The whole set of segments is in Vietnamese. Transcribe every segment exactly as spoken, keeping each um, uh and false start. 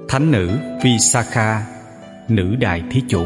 Thánh nữ Visakha, nữ đại thí chủ.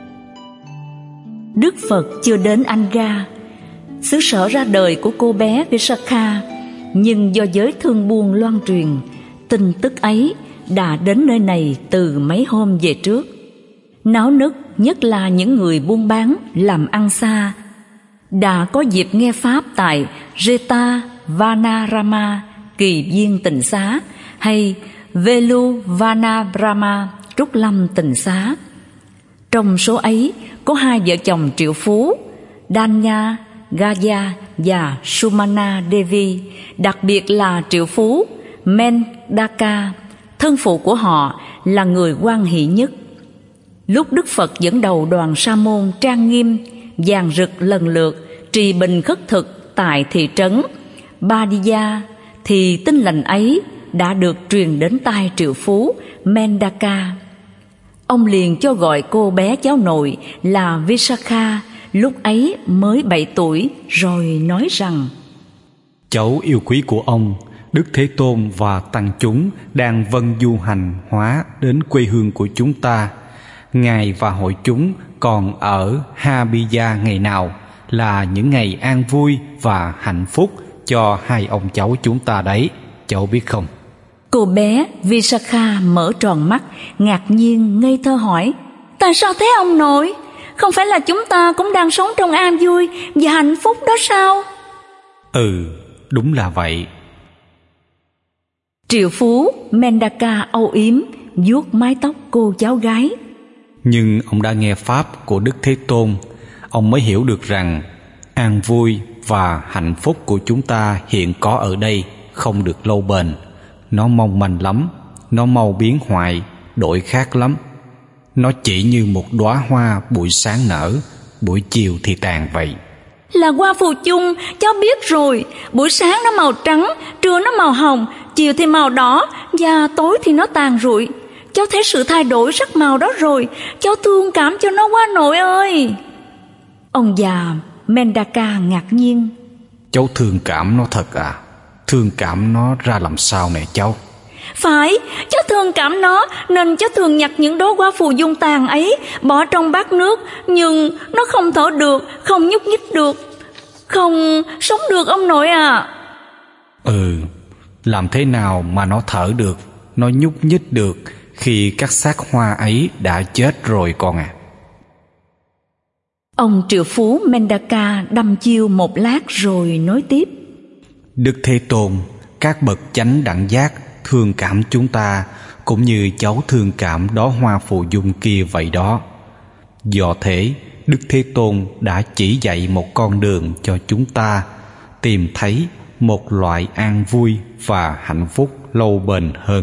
Đức Phật chưa đến Anga, xứ sở ra đời của cô bé Visakha, nhưng do giới thương buôn loan truyền, tin tức ấy đã đến nơi này từ mấy hôm về trước. Náo nức, nhất là những người buôn bán làm ăn xa, đã có dịp nghe pháp tại Jeta Vanarama Kỳ Viên Tịnh Xá hay Velu Vanabrama Trúc Lâm Tịnh Xá. Trong số ấy có hai vợ chồng triệu phú, Danya Gaya và Sumana Devi, đặc biệt là triệu phú Mendaka, thân phụ của họ là người hoan hỷ nhất. Lúc Đức Phật dẫn đầu đoàn sa môn trang nghiêm, vàng rực lần lượt trì bình khất thực tại thị trấn Badiya, thì tin lành ấy đã được truyền đến tai triệu phú Mendaka. Ông liền cho gọi cô bé cháu nội là Visakha, lúc ấy mới bảy tuổi, rồi nói rằng: Cháu yêu quý của ông, Đức Thế Tôn và tăng chúng đang vân du hành hóa đến quê hương của chúng ta. Ngài và hội chúng còn ở Habiya ngày nào là những ngày an vui và hạnh phúc cho hai ông cháu chúng ta đấy, cháu biết không? Cô bé Visakha mở tròn mắt, ngạc nhiên ngây thơ hỏi: Tại sao thế ông nội? Không phải là chúng ta cũng đang sống trong an vui và hạnh phúc đó sao? Ừ, đúng là vậy. Triệu phú Mendaka âu yếm vuốt mái tóc cô cháu gái. Nhưng ông đã nghe pháp của Đức Thế Tôn, ông mới hiểu được rằng an vui và hạnh phúc của chúng ta hiện có ở đây không được lâu bền. Nó mong manh lắm, nó mau biến hoại, đổi khác lắm. Nó chỉ như một đóa hoa buổi sáng nở, buổi chiều thì tàn vậy. Là hoa phù chung, cháu biết rồi. Buổi sáng nó màu trắng, trưa nó màu hồng, chiều thì màu đỏ, và tối thì nó tàn rụi. Cháu thấy sự thay đổi sắc màu đó rồi, cháu thương cảm cho nó quá nội ơi. Ông già Mendaka ngạc nhiên. Cháu thương cảm nó thật à? Thương cảm nó ra làm sao nè cháu? Phải, cháu thương cảm nó, nên cháu thường nhặt những đóa hoa phù dung tàn ấy, bỏ trong bát nước, nhưng nó không thở được, không nhúc nhích được, không sống được ông nội à. Ừ, làm thế nào mà nó thở được, nó nhúc nhích được khi các xác hoa ấy đã chết rồi con à? Ông triệu phú Mendaka đăm chiêu một lát rồi nói tiếp: Đức Thế Tôn, các bậc chánh đẳng giác thương cảm chúng ta cũng như cháu thương cảm đóa hoa phù dung kia vậy đó. Do thế, Đức Thế Tôn đã chỉ dạy một con đường cho chúng ta tìm thấy một loại an vui và hạnh phúc lâu bền hơn.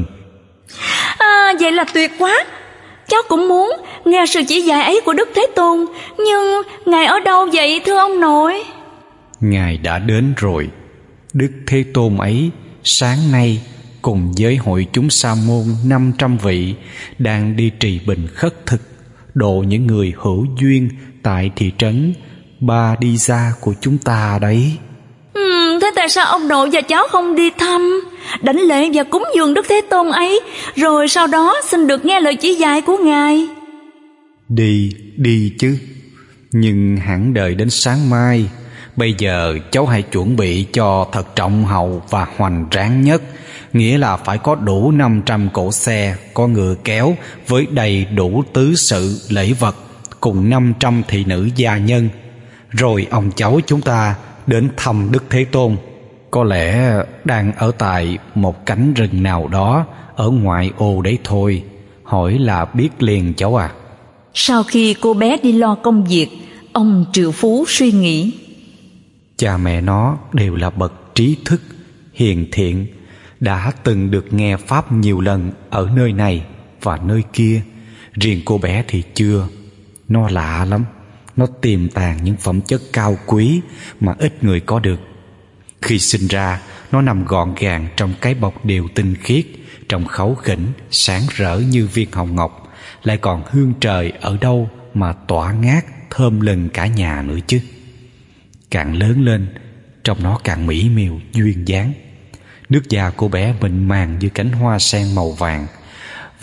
À, vậy là tuyệt quá. Cháu cũng muốn nghe sự chỉ dạy ấy của Đức Thế Tôn. Nhưng Ngài ở đâu vậy thưa ông nội? Ngài đã đến rồi. Đức Thế Tôn ấy sáng nay cùng với hội chúng sa môn năm trăm vị đang đi trì bình khất thực, độ những người hữu duyên tại thị trấn Badiya của chúng ta đấy. Ừ, thế tại sao ông nội và cháu không đi thăm, đảnh lễ và cúng dường Đức Thế Tôn ấy, rồi sau đó xin được nghe lời chỉ dạy của Ngài? Đi, đi chứ, nhưng hẳn đợi đến sáng mai. Bây giờ cháu hãy chuẩn bị cho thật trọng hậu và hoành tráng nhất, nghĩa là phải có đủ năm trăm cỗ xe có ngựa kéo với đầy đủ tứ sự lễ vật, cùng năm trăm thị nữ gia nhân. Rồi ông cháu chúng ta đến thăm Đức Thế Tôn, có lẽ đang ở tại một cánh rừng nào đó ở ngoại ô đấy thôi. Hỏi là biết liền cháu à. Sau khi cô bé đi lo công việc, ông triệu phú suy nghĩ: Cha mẹ nó đều là bậc trí thức, hiền thiện, đã từng được nghe pháp nhiều lần ở nơi này và nơi kia. Riêng cô bé thì chưa. Nó lạ lắm, nó tiềm tàng những phẩm chất cao quý mà ít người có được. Khi sinh ra, nó nằm gọn gàng trong cái bọc đều tinh khiết, trong kháu khỉnh sáng rỡ như viên hồng ngọc, lại còn hương trời ở đâu mà tỏa ngát thơm lừng cả nhà nữa chứ. Càng lớn lên, trong nó càng mỹ miều duyên dáng. Nước da cô bé mịn màng như cánh hoa sen màu vàng,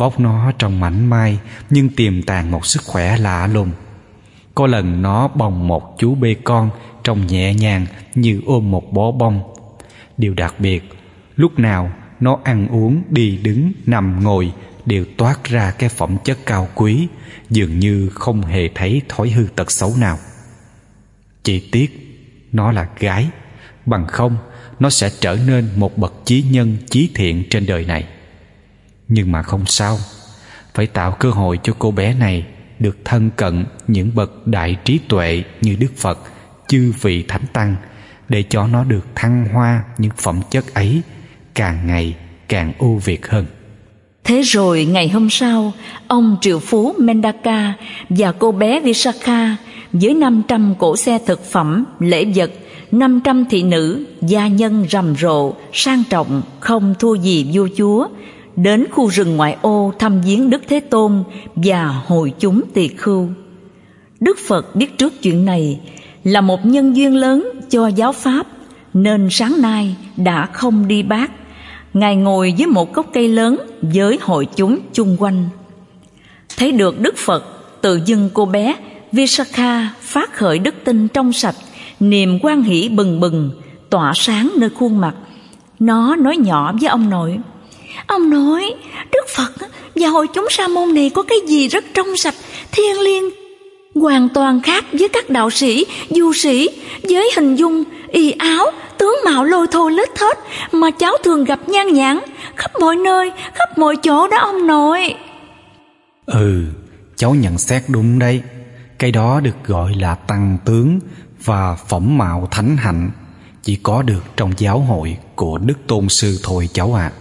Vóc nó trông mảnh mai nhưng tiềm tàng một sức khỏe lạ lùng. Có lần nó bồng một chú bê con trông nhẹ nhàng như ôm một bó bông. Điều đặc biệt, lúc nào nó ăn uống, đi đứng, nằm ngồi đều toát ra cái phẩm chất cao quý, dường như không hề thấy thói hư tật xấu nào. Chỉ tiếc nó là gái, bằng không nó sẽ trở nên một bậc chí nhân chí thiện trên đời này. Nhưng mà không sao, phải tạo cơ hội cho cô bé này được thân cận những bậc đại trí tuệ như Đức Phật, chư vị thánh tăng, để cho nó được thăng hoa những phẩm chất ấy, càng ngày càng ưu việt hơn. Thế rồi ngày hôm sau, ông triệu phú Mendaka và cô bé Visakha với năm trăm cỗ xe thực phẩm, lễ vật, năm trăm thị nữ, gia nhân rầm rộ, sang trọng, không thua gì vua chúa, đến khu rừng ngoại ô thăm viếng Đức Thế Tôn và hội chúng tỳ khưu. Đức Phật biết trước chuyện này là một nhân duyên lớn cho giáo pháp, nên sáng nay đã không đi bát. Ngài ngồi dưới một gốc cây lớn với hội chúng chung quanh. Thấy được Đức Phật, tự dưng cô bé Visakha phát khởi đức tin trong sạch, niềm hoan hỷ bừng bừng tỏa sáng nơi khuôn mặt. Nó nói nhỏ với ông nội: "Ông nội, Đức Phật và hội chúng sa môn này có cái gì rất trong sạch, thiêng liêng, hoàn toàn khác với các đạo sĩ, du sĩ, với hình dung, y áo, tướng mạo lôi thôi lết thết mà cháu thường gặp nhan nhản khắp mọi nơi, khắp mọi chỗ đó ông nội." Ừ, cháu nhận xét đúng đấy. Cái đó được gọi là tăng tướng và phẩm mạo thánh hạnh, chỉ có được trong giáo hội của Đức Tôn Sư thôi cháu ạ. À.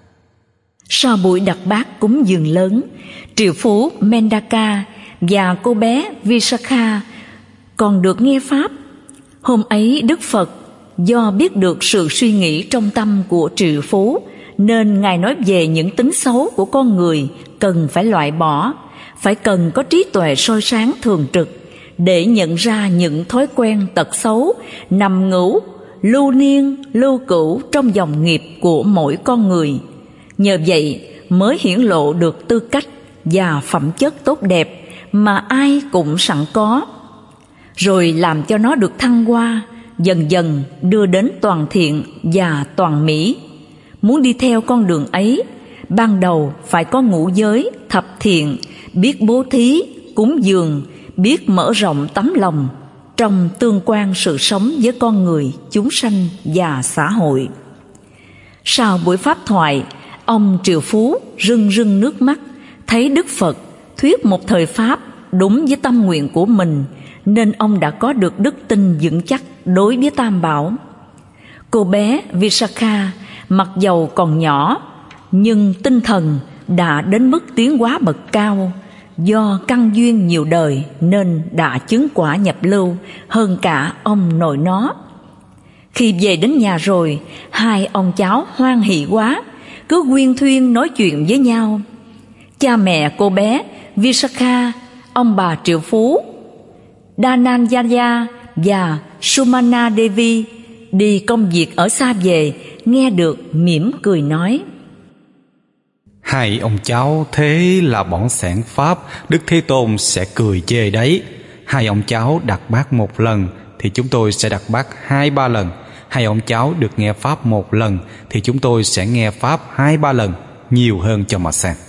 Sau buổi đặt bát cúng dường lớn, triệu phú Mendaka và cô bé Visakha còn được nghe pháp. Hôm ấy Đức Phật do biết được sự suy nghĩ trong tâm của triệu phú, nên Ngài nói về những tính xấu của con người cần phải loại bỏ, phải cần có trí tuệ soi sáng thường trực để nhận ra những thói quen tật xấu nằm ngữu, lưu niên, lưu cữu trong dòng nghiệp của mỗi con người. Nhờ vậy mới hiển lộ được tư cách và phẩm chất tốt đẹp mà ai cũng sẵn có, rồi làm cho nó được thăng hoa, dần dần đưa đến toàn thiện và toàn mỹ. Muốn đi theo con đường ấy, ban đầu phải có ngũ giới, thập thiện, biết bố thí, cúng dường, biết mở rộng tấm lòng trong tương quan sự sống với con người, chúng sanh và xã hội. Sau buổi pháp thoại, ông triệu phú rưng rưng nước mắt, thấy Đức Phật thuyết một thời pháp đúng với tâm nguyện của mình, nên ông đã có được đức tin vững chắc đối với Tam Bảo. Cô bé Visakha mặc dầu còn nhỏ, nhưng tinh thần đã đến mức tiến hóa bậc cao. Do căn duyên nhiều đời nên đã chứng quả nhập lưu hơn cả ông nội nó. Khi về đến nhà rồi, hai ông cháu hoan hỉ quá, cứ huyên thuyên nói chuyện với nhau. Cha mẹ cô bé Visakha, ông bà triệu phú Dhananjaya và Sumana Devi đi công việc ở xa về, nghe được mỉm cười nói: "Hai ông cháu thế là bỏng sẻn pháp, Đức Thế Tôn sẽ cười chê đấy. Hai ông cháu đặt bát một lần thì chúng tôi sẽ đặt bát hai ba lần. Hai ông cháu được nghe pháp một lần thì chúng tôi sẽ nghe pháp hai ba lần, nhiều hơn cho mà xem."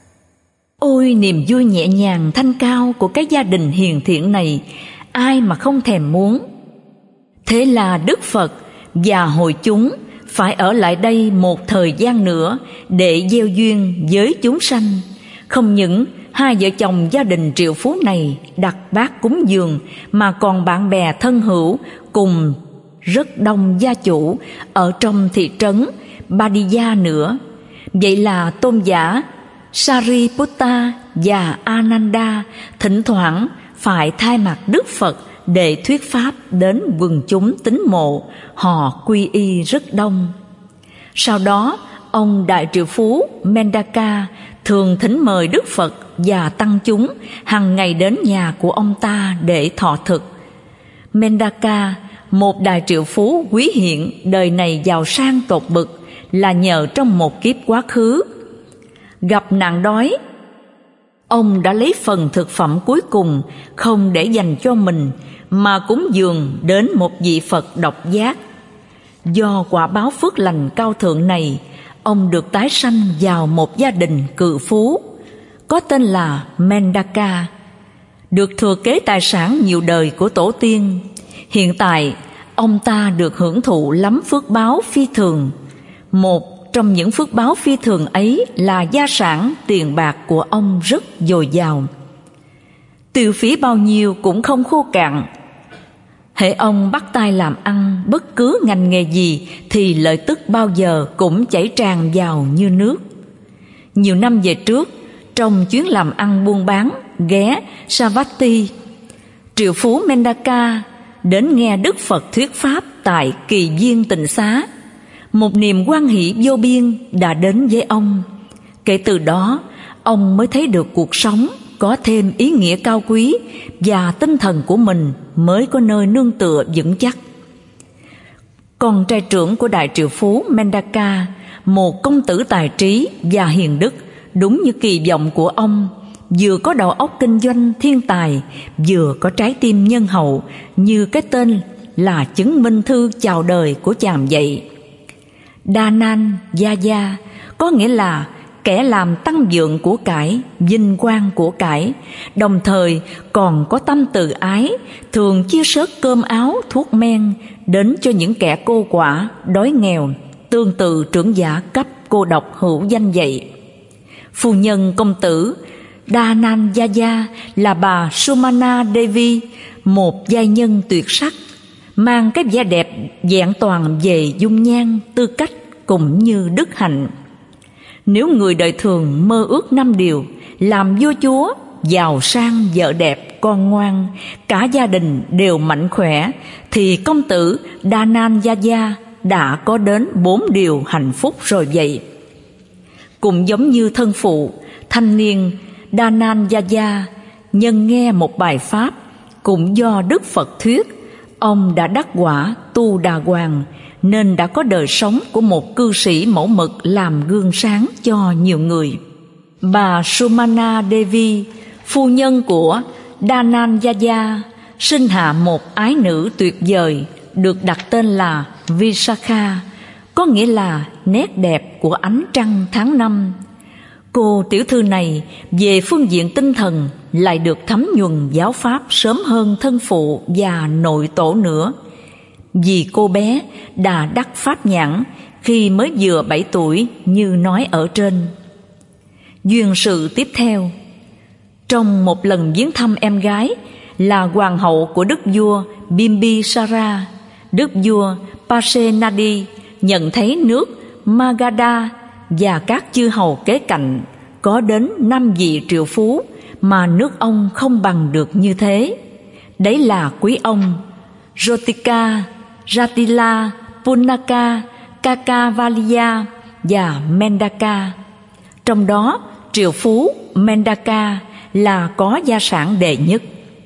Ôi niềm vui nhẹ nhàng thanh cao của cái gia đình hiền thiện này, ai mà không thèm muốn. Thế là Đức Phật và hội chúng phải ở lại đây một thời gian nữa để gieo duyên với chúng sanh. Không những hai vợ chồng gia đình triệu phú này đặt bát cúng dường, mà còn bạn bè thân hữu cùng rất đông gia chủ ở trong thị trấn Badiya nữa. Vậy là tôn giả Sariputta và Ananda thỉnh thoảng phải thay mặt Đức Phật để thuyết pháp đến quần chúng tín mộ, họ quy y rất đông. Sau đó, ông đại triệu phú Mendaka thường thỉnh mời Đức Phật và tăng chúng hàng ngày đến nhà của ông ta để thọ thực. Mendaka, một đại triệu phú quý hiện, đời này giàu sang tột bực là nhờ trong một kiếp quá khứ. Gặp nạn đói, ông đã lấy phần thực phẩm cuối cùng không để dành cho mình, mà cúng dường đến một vị Phật độc giác. Do quả báo phước lành cao thượng này, ông được tái sanh vào một gia đình cự phú, có tên là Mendaka, được thừa kế tài sản nhiều đời của tổ tiên. Hiện tại, ông ta được hưởng thụ lắm phước báo phi thường. Một trong những phước báo phi thường ấy là gia sản tiền bạc của ông rất dồi dào, tiêu phí bao nhiêu cũng không khô cạn. Hễ ông bắt tay làm ăn bất cứ ngành nghề gì thì lợi tức bao giờ cũng chảy tràn vào như nước. Nhiều năm về trước, trong chuyến làm ăn buôn bán ghé Savatthi, triệu phú Mendaka đến nghe Đức Phật thuyết pháp tại Kỳ Viên Tịnh Xá. Một niềm hoan hỷ vô biên đã đến với ông. Kể từ đó, ông mới thấy được cuộc sống có thêm ý nghĩa cao quý, và tinh thần của mình mới có nơi nương tựa vững chắc. Con trai trưởng của đại triệu phú Mendaka, một công tử tài trí và hiền đức, đúng như kỳ vọng của ông, vừa có đầu óc kinh doanh thiên tài, vừa có trái tim nhân hậu, như cái tên là chứng minh thư chào đời của chàng vậy. Danan Yaya có nghĩa là kẻ làm tăng vượng của cải, vinh quang của cải, đồng thời còn có tâm từ ái, thường chia sớt cơm áo, thuốc men đến cho những kẻ cô quả, đói nghèo, tương tự trưởng giả cấp cô độc hữu danh vậy. Phu nhân công tử Danan Yaya là bà Sumana Devi, một giai nhân tuyệt sắc, mang cái vẻ đẹp vẹn toàn về dung nhan, tư cách cũng như đức hạnh. Nếu người đời thường mơ ước năm điều: làm vua chúa, giàu sang, vợ đẹp, con ngoan, cả gia đình đều mạnh khỏe, thì công tử Danan Yaya đã có đến bốn điều hạnh phúc rồi vậy. Cũng giống như thân phụ, thanh niên Danan Yaya nhân nghe một bài pháp cũng do Đức Phật thuyết, ông đã đắc quả tu đà hoàng, nên đã có đời sống của một cư sĩ mẫu mực làm gương sáng cho nhiều người. Bà Sumana Devi, phu nhân của Danan Yaya, sinh hạ một ái nữ tuyệt vời, được đặt tên là Visakha, có nghĩa là nét đẹp của ánh trăng tháng năm. Cô tiểu thư này về phương diện tinh thần lại được thấm nhuần giáo pháp sớm hơn thân phụ và nội tổ nữa, vì cô bé đã đắc pháp nhãn khi mới vừa bảy tuổi như nói ở trên. Duyên sự tiếp theo, trong một lần viếng thăm em gái là hoàng hậu của đức vua Bimbisara, đức vua Pasenadi nhận thấy nước Magadha và các chư hầu kế cạnh có đến năm vị triệu phú mà nước ông không bằng được như thế. Đấy là quý ông Rotika, Ratila, Punaka, Kakavaliya và Mendaka. Trong đó, triệu phú Mendaka là có gia sản đệ nhất.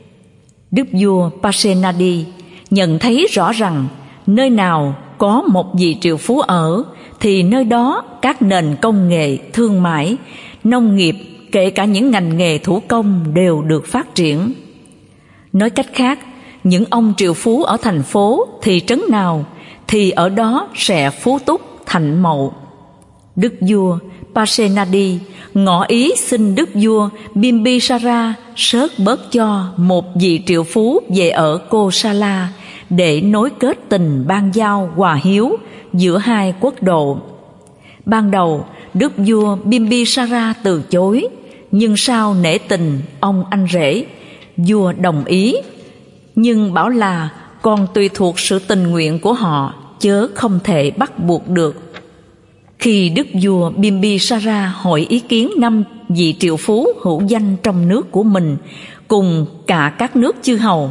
Đức vua Pasenadi nhận thấy rõ rằng nơi nào có một vị triệu phú ở thì nơi đó các nền công nghệ, thương mại, nông nghiệp, kể cả những ngành nghề thủ công đều được phát triển. Nói cách khác, những ông triệu phú ở thành phố, thị trấn nào thì ở đó sẽ phú túc thạnh mậu. Đức vua Pasenadi ngỏ ý xin đức vua Bimbisara sớt bớt cho một vị triệu phú về ở Kosala để nối kết tình ban giao hòa hiếu giữa hai quốc độ. Ban đầu, đức vua Bimbisara từ chối, nhưng sau nể tình ông anh rể, vua đồng ý, nhưng bảo là còn tùy thuộc sự tình nguyện của họ, chớ không thể bắt buộc được. Khi đức vua Bimbisara hỏi ý kiến năm vị triệu phú hữu danh trong nước của mình cùng cả các nước chư hầu,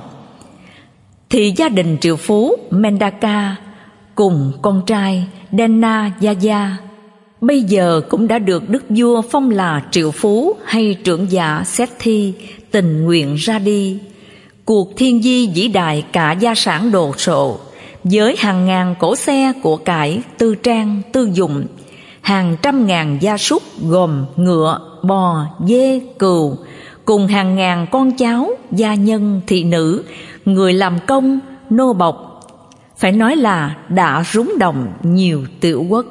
thì gia đình triệu phú Mendaka cùng con trai Dena Yaya bây giờ cũng đã được đức vua phong là triệu phú hay trưởng giả Sethi tình nguyện ra đi. Cuộc thiên di vĩ đại cả gia sản đồ sộ, với hàng ngàn cỗ xe của cải, tư trang, tư dụng, hàng trăm ngàn gia súc gồm ngựa, bò, dê, cừu, cùng hàng ngàn con cháu, gia nhân, thị nữ, người làm công, nô bộc. Phải nói là đã rúng động nhiều tiểu quốc.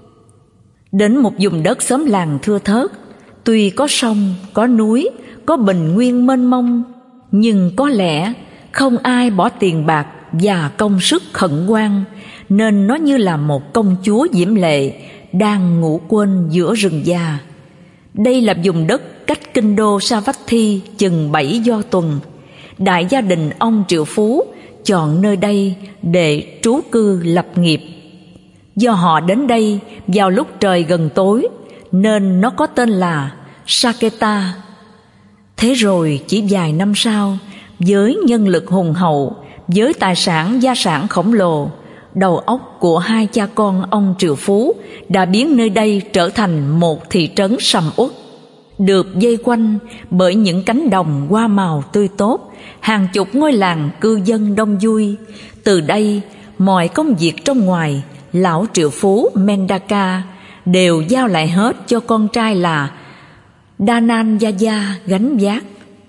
Đến một vùng đất xóm làng thưa thớt, tuy có sông, có núi, có bình nguyên mênh mông, nhưng có lẽ không ai bỏ tiền bạc và công sức khẩn hoang, nên nó như là một công chúa diễm lệ đang ngủ quên giữa rừng già. Đây là vùng đất cách kinh đô Savatthi chừng bảy do tuần. Đại gia đình ông triệu phú chọn nơi đây để trú cư lập nghiệp. Do họ đến đây vào lúc trời gần tối nên nó có tên là Saketa. Thế rồi chỉ vài năm sau, với nhân lực hùng hậu, với tài sản gia sản khổng lồ, đầu óc của hai cha con ông triệu phú đã biến nơi đây trở thành một thị trấn sầm uất, được vây quanh bởi những cánh đồng hoa màu tươi tốt, hàng chục ngôi làng cư dân đông vui. Từ đây, mọi công việc trong ngoài, lão triệu phú Mendaka đều giao lại hết cho con trai là Dhananjaya gánh vác.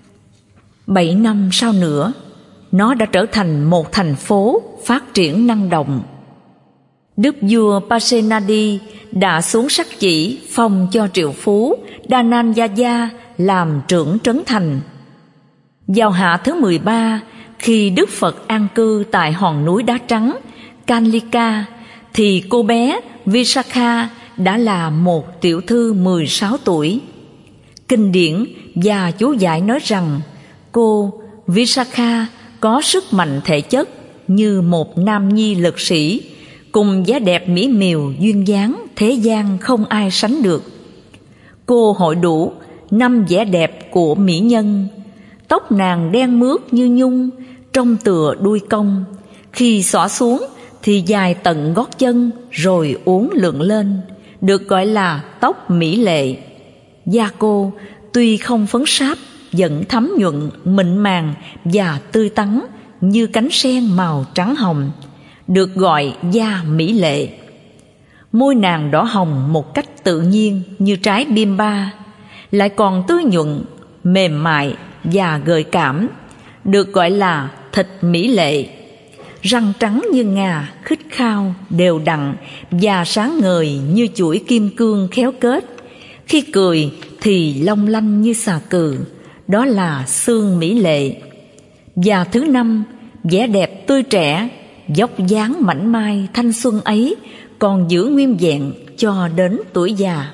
Bảy năm sau nữa, nó đã trở thành một thành phố phát triển năng động. Đức vua Pasenadi đã xuống sắc chỉ phong cho triệu phú Dhananjaya làm trưởng trấn thành. Vào hạ thứ mười ba, khi Đức Phật an cư tại hòn núi đá trắng Kanlika, thì cô bé Visakha đã là một tiểu thư mười sáu tuổi. Kinh điển và chú giải nói rằng cô Visakha có sức mạnh thể chất như một nam nhi lực sĩ, cùng vẻ đẹp mỹ miều duyên dáng thế gian không ai sánh được. Cô hội đủ năm vẻ đẹp của mỹ nhân. Tóc nàng đen mướt như nhung, trông tựa đuôi công, khi xõa xuống thì dài tận gót chân rồi uốn lượn lên, được gọi là tóc mỹ lệ. Da cô tuy không phấn sáp, vẫn thấm nhuận, mịn màng và tươi tắn như cánh sen màu trắng hồng, được gọi da mỹ lệ. Môi nàng đỏ hồng một cách tự nhiên như trái bimba, lại còn tươi nhuận, mềm mại và gợi cảm, được gọi là thịt mỹ lệ. Răng trắng như ngà, khít khao, đều đặn và sáng ngời như chuỗi kim cương khéo kết. Khi cười thì long lanh như xà cừ, đó là xương mỹ lệ. Và thứ năm, vẻ đẹp tươi trẻ, dốc dáng mảnh mai thanh xuân ấy còn giữ nguyên vẹn cho đến tuổi già.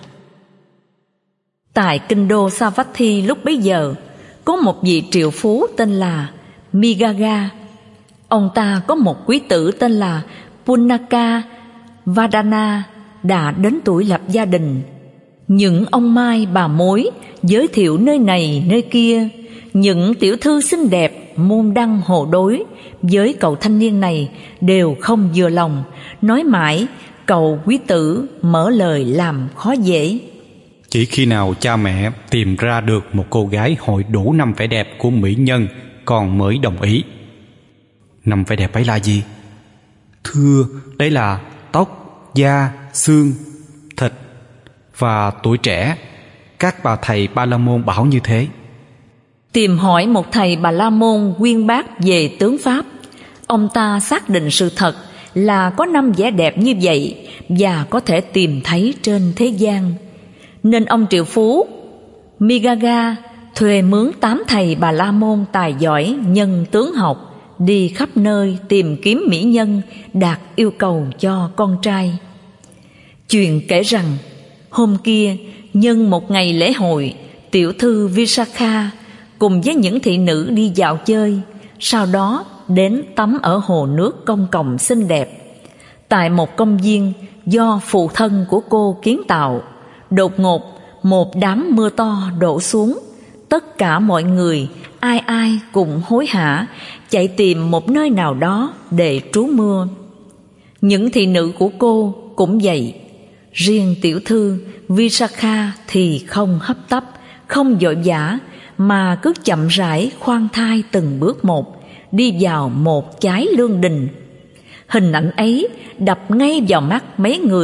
Tại kinh đô Savatthi lúc bấy giờ, có một vị triệu phú tên là Migaga. Ông ta có một quý tử tên là Punaka Vadana đã đến tuổi lập gia đình. Những ông mai bà mối giới thiệu nơi này nơi kia, những tiểu thư xinh đẹp môn đăng hộ đối với cậu thanh niên này đều không vừa lòng, nói mãi cậu quý tử mở lời làm khó dễ. Chỉ khi nào cha mẹ tìm ra được một cô gái hội đủ năm vẻ đẹp của mỹ nhân, con mới đồng ý. Năm vẻ đẹp ấy là gì? Thưa, đấy là tóc, da, xương, thịt và tuổi trẻ. Các bà thầy Ba La Môn bảo như thế. Tìm hỏi một thầy Bà La Môn uyên bác về tướng pháp, ông ta xác định sự thật là có năm vẻ đẹp như vậy và có thể tìm thấy trên thế gian. Nên ông triệu phú Migaga thuê mướn tám thầy Bà La Môn tài giỏi nhân tướng học đi khắp nơi tìm kiếm mỹ nhân đạt yêu cầu cho con trai. Chuyện kể rằng hôm kia nhân một ngày lễ hội, tiểu thư Visakha cùng với những thị nữ đi dạo chơi, sau đó đến tắm ở hồ nước công cộng xinh đẹp. Tại một công viên do phụ thân của cô kiến tạo, đột ngột một đám mưa to đổ xuống. Tất cả mọi người ai ai cũng hối hả chạy tìm một nơi nào đó để trú mưa. Những thị nữ của cô cũng vậy. Riêng tiểu thư Visakha thì không hấp tấp, không vội vã, mà cứ chậm rãi khoan thai từng bước một đi vào một chái lương đình. Hình ảnh ấy đập ngay vào mắt mấy người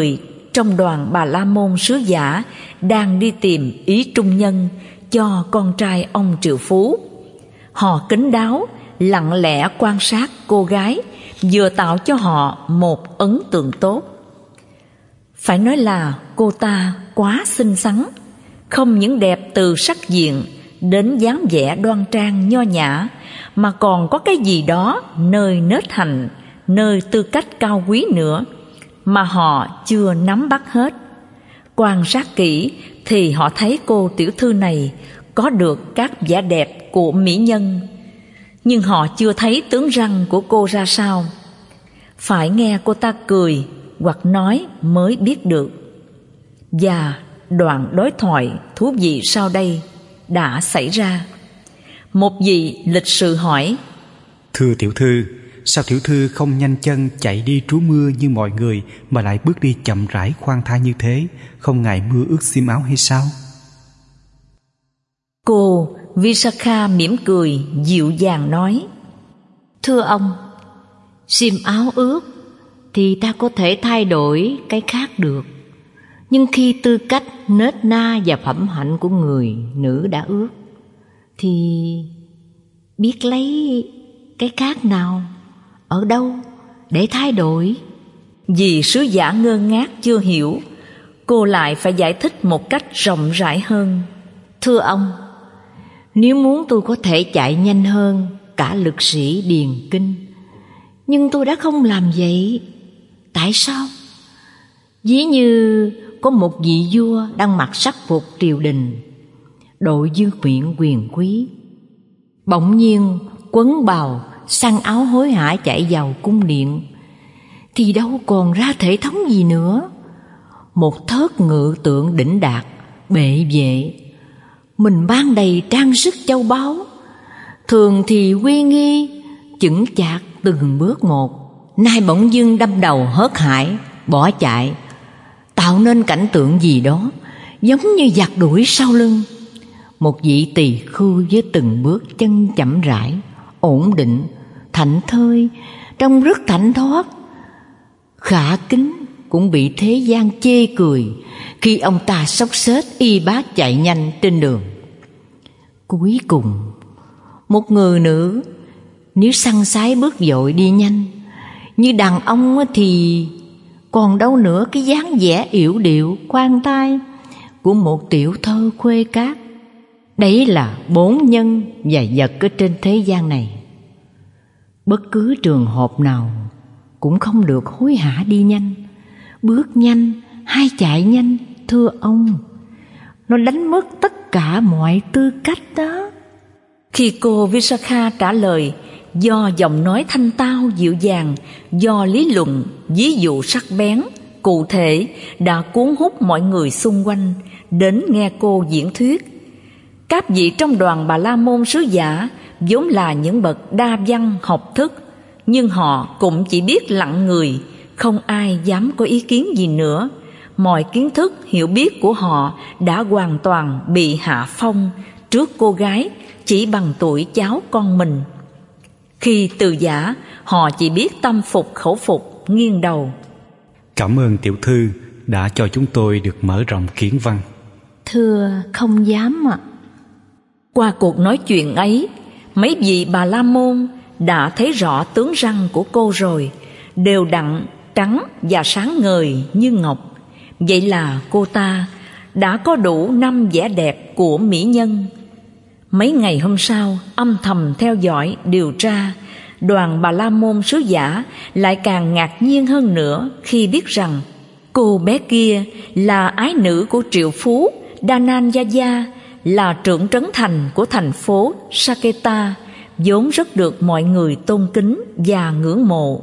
trong đoàn Bà La Môn sứ giả đang đi tìm ý trung nhân cho con trai ông triệu phú. Họ kín đáo, lặng lẽ quan sát cô gái, vừa tạo cho họ một ấn tượng tốt. Phải nói là cô ta quá xinh xắn, không những đẹp từ sắc diện đến dáng vẻ đoan trang nho nhã, mà còn có cái gì đó nơi nết hạnh, nơi tư cách cao quý nữa mà họ chưa nắm bắt hết. Quan sát kỹ thì họ thấy cô tiểu thư này có được các vẻ đẹp của mỹ nhân, nhưng họ chưa thấy tướng răng của cô ra sao. Phải nghe cô ta cười hoặc nói mới biết được. Và đoạn đối thoại thú vị sau đây đã xảy ra. Một vị lịch sự hỏi: Thưa tiểu thư, sao tiểu thư không nhanh chân chạy đi trú mưa như mọi người, mà lại bước đi chậm rãi khoan thai như thế, không ngại mưa ướt xiêm áo hay sao? Cô Visakha mỉm cười dịu dàng nói: Thưa ông, xiêm áo ướt thì ta có thể thay đổi cái khác được, nhưng khi tư cách, nết na và phẩm hạnh của người nữ đã ướt thì biết lấy cái khác nào, ở đâu để thay đổi? Vì sứ giả ngơ ngác chưa hiểu, cô lại phải giải thích một cách rộng rãi hơn. Thưa ông, nếu muốn tôi có thể chạy nhanh hơn cả lực sĩ điền kinh, nhưng tôi đã không làm vậy. Tại sao? Ví như có một vị vua đang mặc sắc phục triều đình, đội dương nguyện quyền quý, bỗng nhiên quấn bào săn áo hối hả chạy vào cung điện, thì đâu còn ra thể thống gì nữa. Một thớt ngự tượng đỉnh đạt, bệ vệ, mình ban đầy trang sức châu báu, thường thì uy nghi chững chạc từng bước một, nay bỗng dưng đâm đầu hớt hải bỏ chạy, tạo nên cảnh tượng gì đó giống như giặc đuổi sau lưng. Một vị tỳ khưu với từng bước chân chậm rãi, ổn định, thảnh thơi, trông rất thảnh thót, khả kính, cũng bị thế gian chê cười khi ông ta xốc xếch y bát chạy nhanh trên đường. Cuối cùng, một người nữ nếu săn sái bước vội đi nhanh như đàn ông thì còn đâu nữa cái dáng vẻ yểu điệu khoan thai của một tiểu thơ khuê cát. Đấy là bốn nhân và vật ở trên thế gian này. Bất cứ trường hợp nào cũng không được hối hả đi nhanh, bước nhanh hay chạy nhanh, thưa ông. Nó đánh mất tất cả mọi tư cách đó. Khi cô Visakha trả lời, do giọng nói thanh tao dịu dàng, do lý luận, ví dụ sắc bén, cụ thể đã cuốn hút mọi người xung quanh đến nghe cô diễn thuyết. Các vị trong đoàn Bà La Môn sứ giả vốn là những bậc đa văn học thức, nhưng họ cũng chỉ biết lặng người, không ai dám có ý kiến gì nữa. Mọi kiến thức, hiểu biết của họ đã hoàn toàn bị hạ phong trước cô gái chỉ bằng tuổi cháu con mình. Khi từ giả, họ chỉ biết tâm phục khẩu phục, nghiêng đầu. Cảm ơn tiểu thư đã cho chúng tôi được mở rộng kiến văn. Thưa, không dám ạ. Qua cuộc nói chuyện ấy, mấy vị Bà La Môn đã thấy rõ tướng răng của cô rồi, đều đặn, trắng và sáng ngời như ngọc. Vậy là cô ta đã có đủ năm vẻ đẹp của mỹ nhân. Mấy ngày hôm sau, âm thầm theo dõi, điều tra, đoàn Bà La Môn sứ giả lại càng ngạc nhiên hơn nữa khi biết rằng cô bé kia là ái nữ của triệu phú Dhananjaya, là trưởng trấn thành của thành phố Saketa, vốn rất được mọi người tôn kính và ngưỡng mộ.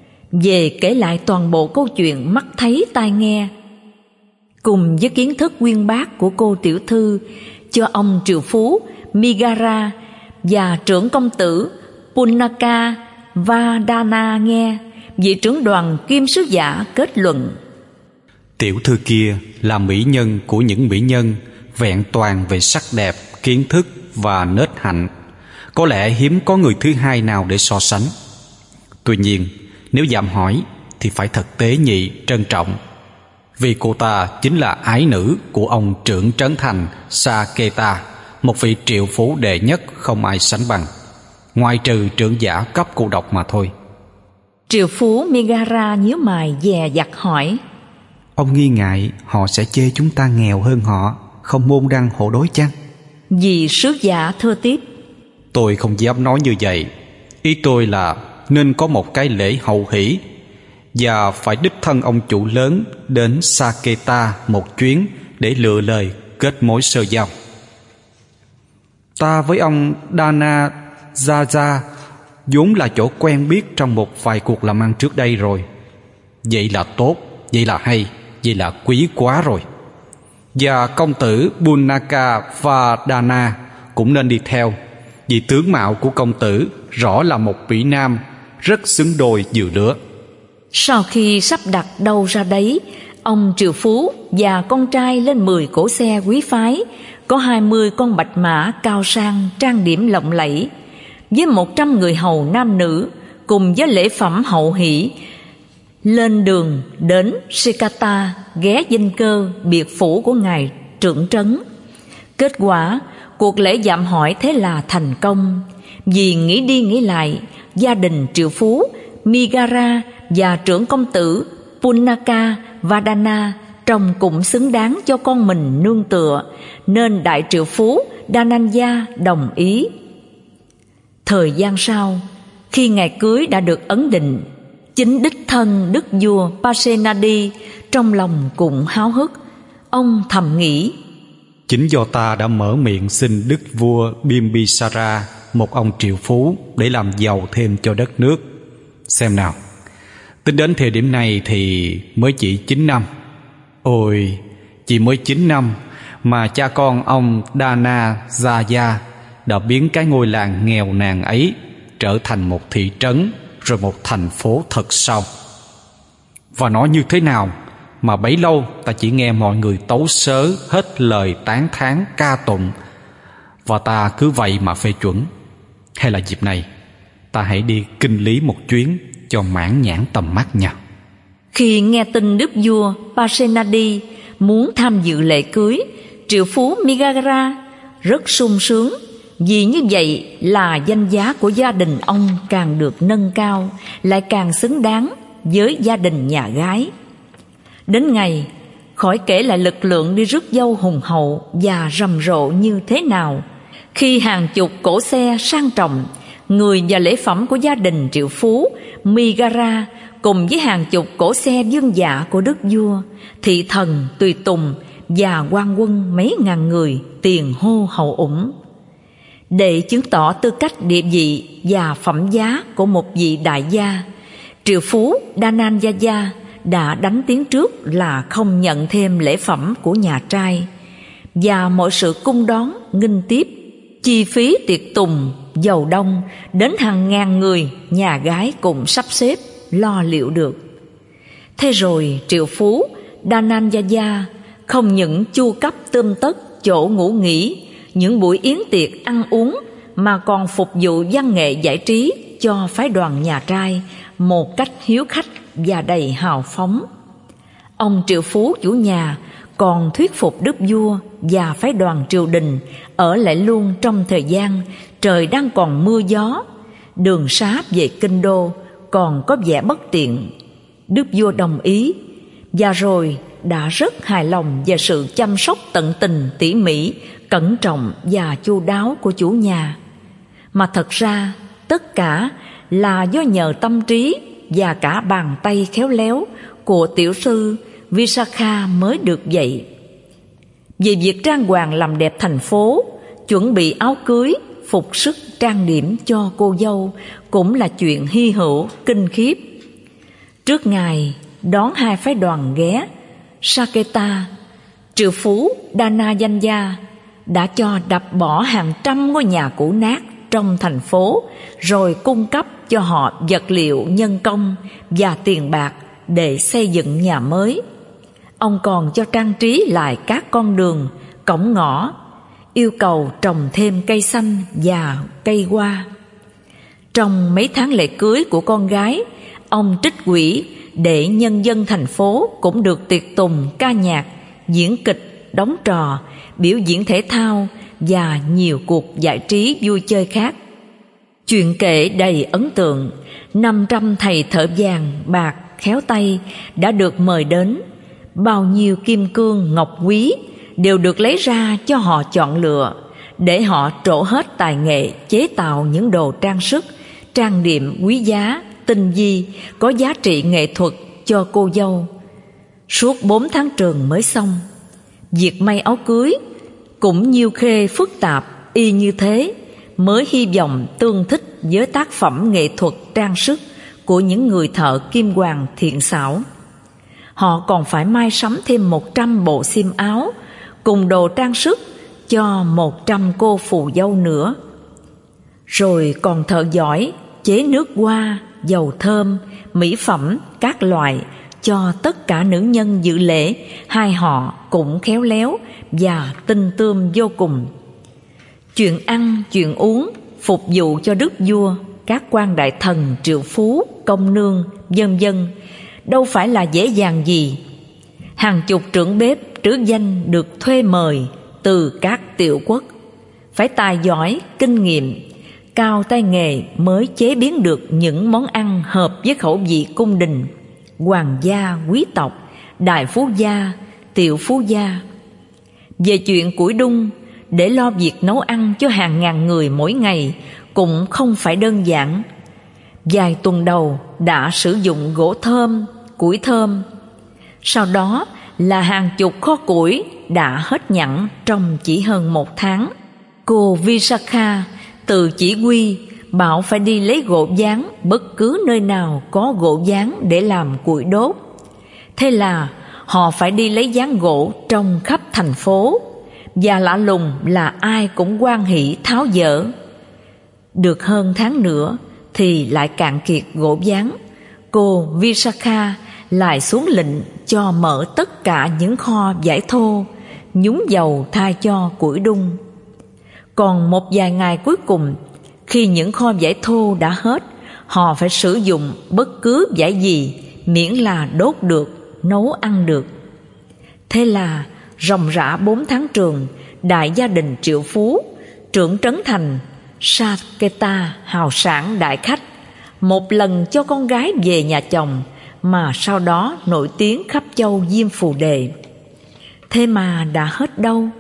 Về kể lại toàn bộ câu chuyện mắt thấy tai nghe, cùng với kiến thức uyên bác của cô tiểu thư, cho ông triệu phú Migara và trưởng công tử Punaka Vadana nghe, vị trưởng đoàn kim sứ giả kết luận: Tiểu thư kia là mỹ nhân của những mỹ nhân, vẹn toàn về sắc đẹp, kiến thức và nết hạnh. Có lẽ hiếm có người thứ hai nào để so sánh. Tuy nhiên, nếu dám hỏi thì phải thật tế nhị, trân trọng. vì cô ta chính là ái nữ của ông trưởng trấn thành Saketa, một vị triệu phú đệ nhất không ai sánh bằng, ngoại trừ trưởng giả cấp cô độc mà thôi. Triệu phú Megara nhíu mày dè dặt hỏi: Ông nghi ngại họ sẽ chê chúng ta nghèo hơn họ, không môn đăng hộ đối chăng? Vì sứ giả thưa tiếp: Tôi không dám nói như vậy. Ý tôi là nên có một cái lễ hậu hỷ, và phải đích thân ông chủ lớn đến Saketa một chuyến để lựa lời kết mối sơ giao. Ta với ông Dana Zaza vốn là chỗ quen biết trong một vài cuộc làm ăn trước đây rồi. Vậy là tốt, vậy là hay, vậy là quý quá rồi. Và công tử Bunaka và Dana cũng nên đi theo, vì tướng mạo của công tử rõ là một mỹ nam, rất xứng đôi dự lứa. Sau khi sắp đặt đâu ra đấy, ông triệu phú và con trai lên mười cỗ xe quý phái, có hai mươi con bạch mã cao sang trang điểm lộng lẫy, với một trăm người hầu nam nữ, cùng với lễ phẩm hậu hỷ, lên đường đến Sikata, ghé dinh cơ biệt phủ của ngài trưởng trấn. Kết quả cuộc lễ dạm hỏi thế là thành công. Vì nghĩ đi nghĩ lại, gia đình triệu phú Megara và trưởng công tử Punaka Vadana trông cũng xứng đáng cho con mình nương tựa, nên đại triệu phú Dhananya đồng ý. Thời gian sau, khi ngày cưới đã được ấn định, chính đích thân đức vua Pasenadi trong lòng cũng háo hức. Ông thầm nghĩ: Chính do ta đã mở miệng xin đức vua Bimbisara, một ông triệu phú, để làm giàu thêm cho đất nước. Xem nào, tính đến thời điểm này thì mới chỉ chín năm. Ôi, chỉ mới chín năm mà cha con ông Dana Zaya đã biến cái ngôi làng nghèo nàn ấy trở thành một thị trấn, rồi một thành phố thật sao? Và nói như thế nào mà bấy lâu ta chỉ nghe mọi người tấu sớ hết lời tán thán ca tụng, và ta cứ vậy mà phê chuẩn. Hay là dịp này ta hãy đi kinh lý một chuyến cho mãn nhãn tầm mắt nha. Khi nghe tin đức vua Pasenadi muốn tham dự lễ cưới, triệu phú Megara rất sung sướng, vì như vậy là danh giá của gia đình ông càng được nâng cao, lại càng xứng đáng với gia đình nhà gái. Đến ngày, khỏi kể lại lực lượng đi rước dâu hùng hậu và rầm rộ như thế nào. Khi hàng chục cỗ xe sang trọng, người và lễ phẩm của gia đình triệu phú Megara cùng với hàng chục cỗ xe vương dạ của đức vua, thị thần, tùy tùng và quan quân mấy ngàn người tiền hô hậu ủng. Để chứng tỏ tư cách địa vị và phẩm giá của một vị đại gia, triệu phú Dhananyaya đã đánh tiếng trước là không nhận thêm lễ phẩm của nhà trai, và mọi sự cung đón nghinh tiếp, chi phí tiệc tùng dầu đông đến hàng ngàn người nhà gái cùng sắp xếp lo liệu được. Thế rồi triệu phú Dhananyaya không những chu cấp tươm tất chỗ ngủ nghỉ, những buổi yến tiệc ăn uống, mà còn phục vụ văn nghệ giải trí cho phái đoàn nhà trai một cách hiếu khách và đầy hào phóng. Ông triệu phú chủ nhà còn thuyết phục đức vua và phái đoàn triều đình ở lại luôn trong thời gian trời đang còn mưa gió, đường xá về kinh đô còn có vẻ bất tiện. Đức vua đồng ý, và rồi đã rất hài lòng về sự chăm sóc tận tình, tỉ mỉ, cẩn trọng và chu đáo của chủ nhà. Mà thật ra tất cả là do nhờ tâm trí và cả bàn tay khéo léo của tiểu sư Visakha mới được vậy. Về việc trang hoàng làm đẹp thành phố, chuẩn bị áo cưới, phục sức trang điểm cho cô dâu cũng là chuyện hy hữu kinh khiếp. Trước ngày đón hai phái đoàn ghé Saketa, triệu phú Dhananyaya đã cho đập bỏ hàng trăm ngôi nhà cũ nát trong thành phố, rồi cung cấp cho họ vật liệu nhân công và tiền bạc để xây dựng nhà mới. Ông còn cho trang trí lại các con đường, cổng ngõ, yêu cầu trồng thêm cây xanh và cây hoa. Trong mấy tháng lễ cưới của con gái, ông trích quỹ để nhân dân thành phố cũng được tiệc tùng, ca nhạc, diễn kịch, đóng trò, biểu diễn thể thao và nhiều cuộc giải trí vui chơi khác. Chuyện kể đầy ấn tượng, năm trăm thầy thợ vàng, bạc, khéo tay đã được mời đến. Bao nhiêu kim cương, ngọc quý đều được lấy ra cho họ chọn lựa, để họ trổ hết tài nghệ chế tạo những đồ trang sức, trang điểm quý giá, tinh vi, có giá trị nghệ thuật cho cô dâu. Suốt bốn tháng trường mới xong. Việc may áo cưới cũng nhiêu khê phức tạp y như thế, mới hy vọng tương thích với tác phẩm nghệ thuật trang sức của những người thợ kim hoàn thiện xảo. Họ còn phải may sắm thêm một trăm bộ xiêm áo cùng đồ trang sức cho một trăm cô phù dâu nữa. Rồi còn thợ giỏi chế nước hoa, dầu thơm, mỹ phẩm các loại cho tất cả nữ nhân dự lễ. Hai họ cũng khéo léo và tinh tươm vô cùng. Chuyện ăn, chuyện uống, phục vụ cho đức vua, các quan đại thần, triệu phú, công nương, vân vân, đâu phải là dễ dàng gì. Hàng chục trưởng bếp trứ danh được thuê mời từ các tiểu quốc, phải tài giỏi, kinh nghiệm, cao tay nghề mới chế biến được những món ăn hợp với khẩu vị cung đình, hoàng gia, quý tộc, đại phú gia, tiểu phú gia. Về chuyện củi đun, để lo việc nấu ăn cho hàng ngàn người mỗi ngày cũng không phải đơn giản. Vài tuần đầu đã sử dụng gỗ thơm, củi thơm. Sau đó là hàng chục kho củi đã hết nhẵn trong chỉ hơn một tháng. Cô Visakha từ chỉ huy bảo phải đi lấy gỗ dán bất cứ nơi nào có gỗ dán để làm củi đốt. Thế là họ phải đi lấy dán gỗ trong khắp thành phố, và lạ lùng là ai cũng hoan hỉ tháo dỡ. Được hơn tháng nữa thì lại cạn kiệt gỗ dán. Cô Visakha lại xuống lệnh cho mở tất cả những kho vải thô, nhúng dầu thay cho củi đun. Còn một vài ngày cuối cùng, khi những kho vải thô đã hết, họ phải sử dụng bất cứ vải gì miễn là đốt được, nấu ăn được. Thế là ròng rã bốn tháng trường, đại gia đình triệu phú, trưởng trấn thành, Saketa hào sản đại khách, một lần cho con gái về nhà chồng, mà sau đó nổi tiếng khắp châu Diêm Phù Đề. Thế mà đã hết đâu.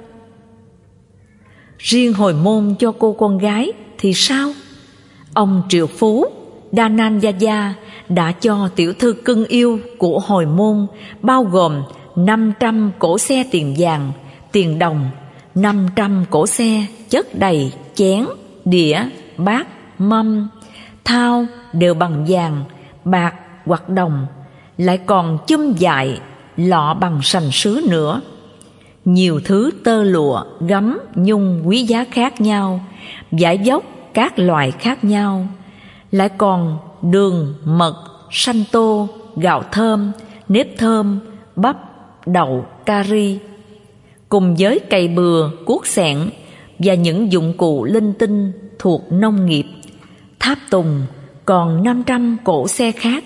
Riêng hồi môn cho cô con gái thì sao? Ông triệu phú Dananyaya đã cho tiểu thư cưng yêu của hồi môn, bao gồm năm trăm cỗ xe tiền vàng, tiền đồng, năm trăm cỗ xe chất đầy chén, đĩa, bát, mâm, thao đều bằng vàng, bạc hoặc đồng, lại còn chum vại, lọ bằng sành sứ nữa. Nhiều thứ tơ lụa, gấm, nhung quý giá khác nhau, vải vóc các loại khác nhau, lại còn đường, mật, sanh tô, gạo thơm, nếp thơm, bắp, đậu, cari, cùng với cày bừa, cuốc xẻn và những dụng cụ linh tinh thuộc nông nghiệp. Tháp tùng còn năm trăm cỗ xe khác.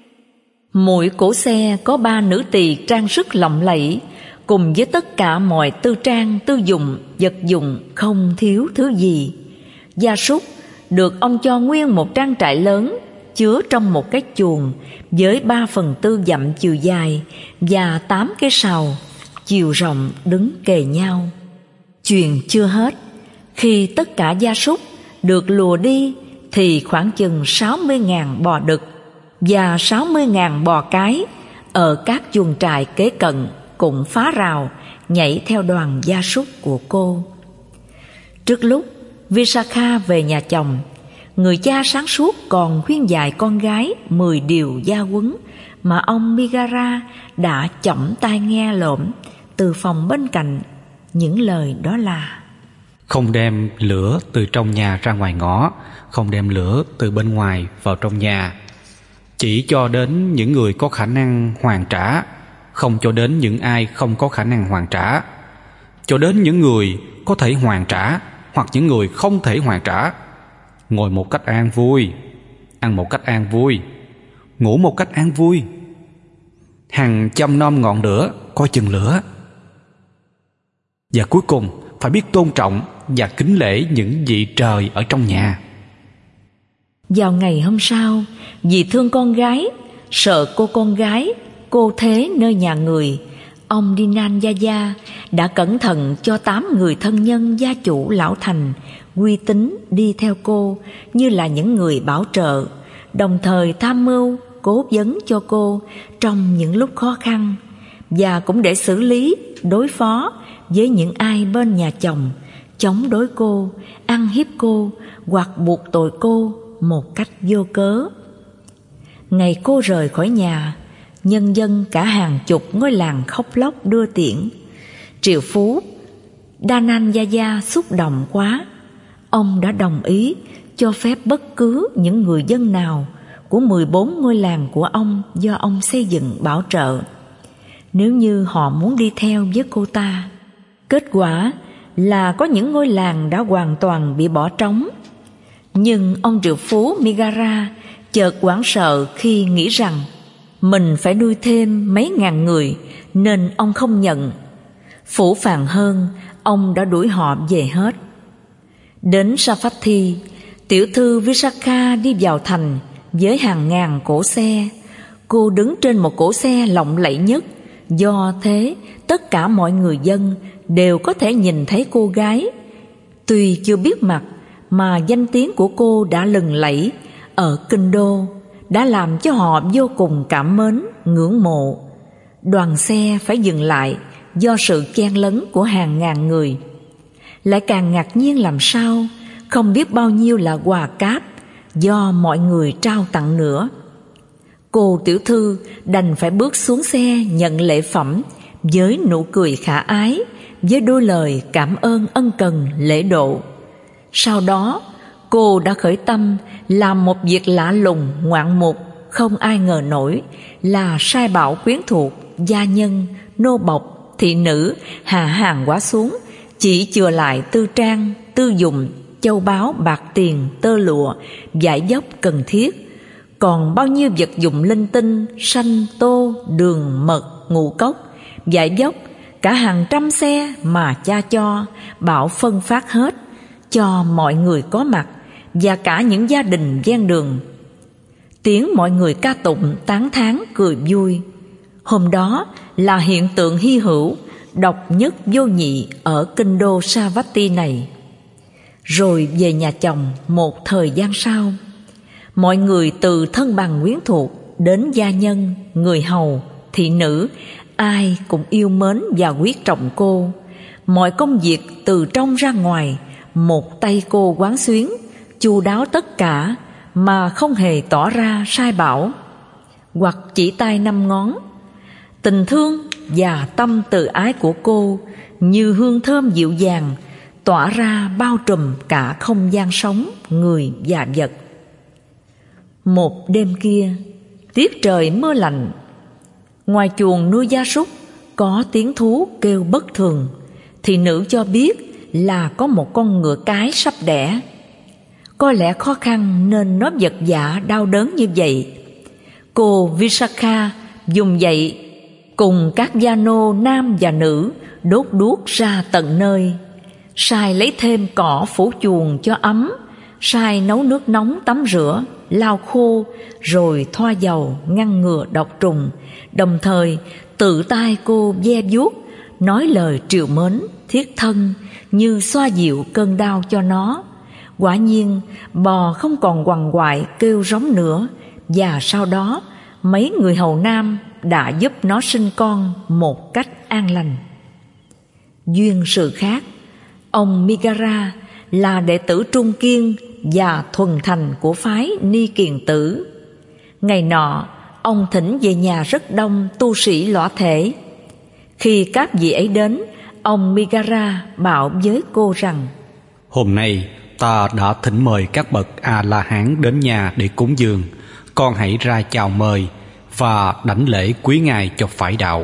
Mỗi cỗ xe có ba nữ tỳ trang sức lộng lẫy, cùng với tất cả mọi tư trang, tư dụng, vật dụng không thiếu thứ gì. Gia súc được ông cho nguyên một trang trại lớn, chứa trong một cái chuồng với ba phần tư dặm chiều dài và tám cái sào chiều rộng đứng kề nhau. Chuyện chưa hết, khi tất cả gia súc được lùa đi thì khoảng chừng sáu mươi ngàn bò đực và sáu mươi ngàn bò cái ở các chuồng trại kế cận cũng phá rào nhảy theo đoàn gia súc của cô. Trước lúc Visakha về nhà chồng, người cha sáng suốt còn khuyên dạy con gái mười điều gia huấn mà ông Migara đã chỏm tai nghe lộm từ phòng bên cạnh. Những lời đó là: không đem lửa từ trong nhà ra ngoài ngõ, không đem lửa từ bên ngoài vào trong nhà, chỉ cho đến những người có khả năng hoàn trả, không cho đến những ai không có khả năng hoàn trả, cho đến những người có thể hoàn trả hoặc những người không thể hoàn trả. Ngồi một cách an vui, ăn một cách an vui, ngủ một cách an vui, hằng chăm nom ngọn lửa, coi chừng lửa. Và cuối cùng phải biết tôn trọng và kính lễ những vị trời ở trong nhà. Vào ngày hôm sau, vì thương con gái, sợ cô con gái cô thế nơi nhà người, ông Dinanyaya đã cẩn thận cho tám người thân nhân gia chủ lão thành uy tín đi theo cô như là những người bảo trợ, đồng thời tham mưu cố vấn cho cô trong những lúc khó khăn, và cũng để xử lý đối phó với những ai bên nhà chồng chống đối cô, ăn hiếp cô hoặc buộc tội cô một cách vô cớ. Ngày cô rời khỏi nhà, nhân dân cả hàng chục ngôi làng khóc lóc đưa tiễn. Triệu phú Dinanyaya xúc động quá. Ông đã đồng ý cho phép bất cứ những người dân nào của mười bốn ngôi làng của ông do ông xây dựng bảo trợ, nếu như họ muốn đi theo với cô ta. Kết quả là có những ngôi làng đã hoàn toàn bị bỏ trống. Nhưng ông triệu phú Migara chợt hoảng sợ khi nghĩ rằng mình phải nuôi thêm mấy ngàn người, nên ông không nhận. Phũ phàng hơn, ông đã đuổi họ về hết. Đến Savatthi, tiểu thư Visakha đi vào thành với hàng ngàn cỗ xe. Cô đứng trên một cỗ xe lộng lẫy nhất, do thế tất cả mọi người dân đều có thể nhìn thấy cô gái. Tuy chưa biết mặt mà danh tiếng của cô đã lừng lẫy ở kinh đô, đã làm cho họ vô cùng cảm mến, ngưỡng mộ. Đoàn xe phải dừng lại do sự chen lấn của hàng ngàn người. Lại càng ngạc nhiên làm sao, không biết bao nhiêu là quà cáp do mọi người trao tặng nữa. Cô tiểu thư đành phải bước xuống xe nhận lễ phẩm với nụ cười khả ái, với đôi lời cảm ơn ân cần lễ độ. Sau đó cô đã khởi tâm làm một việc lạ lùng ngoạn mục không ai ngờ nổi, là sai bảo quyến thuộc, gia nhân, nô bộc, thị nữ hạ hàng quá xuống, chỉ chừa lại tư trang, tư dụng, châu báu, bạc tiền, tơ lụa, vải vóc cần thiết. Còn bao nhiêu vật dụng linh tinh, sanh, tô, đường, mật, ngũ cốc, vải vóc, cả hàng trăm xe mà cha cho, bảo phân phát hết cho mọi người có mặt và cả những gia đình ven đường. Tiếng mọi người ca tụng, tán thán, cười vui. Hôm đó là hiện tượng hy hữu, độc nhất vô nhị ở kinh đô Savatthi này. Rồi về nhà chồng một thời gian sau, mọi người từ thân bằng quyến thuộc đến gia nhân, người hầu, thị nữ, ai cũng yêu mến và quý trọng cô. Mọi công việc từ trong ra ngoài, một tay cô quán xuyến, chu đáo tất cả mà không hề tỏ ra sai bảo hoặc chỉ tay năm ngón. Tình thương và tâm từ ái của cô như hương thơm dịu dàng tỏa ra bao trùm cả không gian sống người và vật. Một đêm kia, tiết trời mưa lạnh, ngoài chuồng nuôi gia súc có tiếng thú kêu bất thường. Thị nữ cho biết là có một con ngựa cái sắp đẻ. Có lẽ khó khăn nên nó vật vã đau đớn như vậy. Cô Visakha dùng dậy cùng các gia nô nam và nữ đốt đuốc ra tận nơi, sai lấy thêm cỏ phủ chuồng cho ấm, sai nấu nước nóng tắm rửa, lau khô, rồi thoa dầu ngăn ngừa độc trùng. Đồng thời tự tay cô ve vuốt, nói lời trìu mến, thiết thân như xoa dịu cơn đau cho nó. Quả nhiên bò không còn quằn quại kêu rống nữa, và sau đó mấy người hầu nam đã giúp nó sinh con một cách an lành. Duyên sự khác, ông Migara là đệ tử trung kiên và thuần thành của phái Ni Kiền Tử. Ngày nọ, ông thỉnh về nhà rất đông tu sĩ lõa thể. Khi các vị ấy đến, ông Migara bảo với cô rằng: Hôm nay ta đã thỉnh mời các bậc A-la-hán đến nhà để cúng dường. Con hãy ra chào mời và đảnh lễ quý ngài cho phải đạo.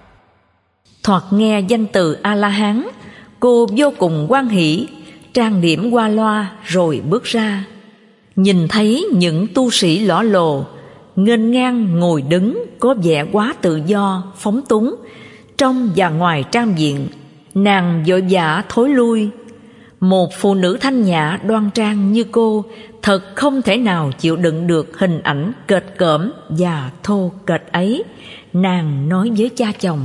Thoạt nghe danh từ A-la-hán, cô vô cùng hoan hỷ, trang điểm qua loa rồi bước ra. Nhìn thấy những tu sĩ lõa lồ nghênh ngang ngồi đứng có vẻ quá tự do, phóng túng. Trong và ngoài trang viện, nàng vội vã thối lui. Một phụ nữ thanh nhã đoan trang như cô thật không thể nào chịu đựng được hình ảnh kệch cỡm và thô kệch ấy. Nàng nói với cha chồng: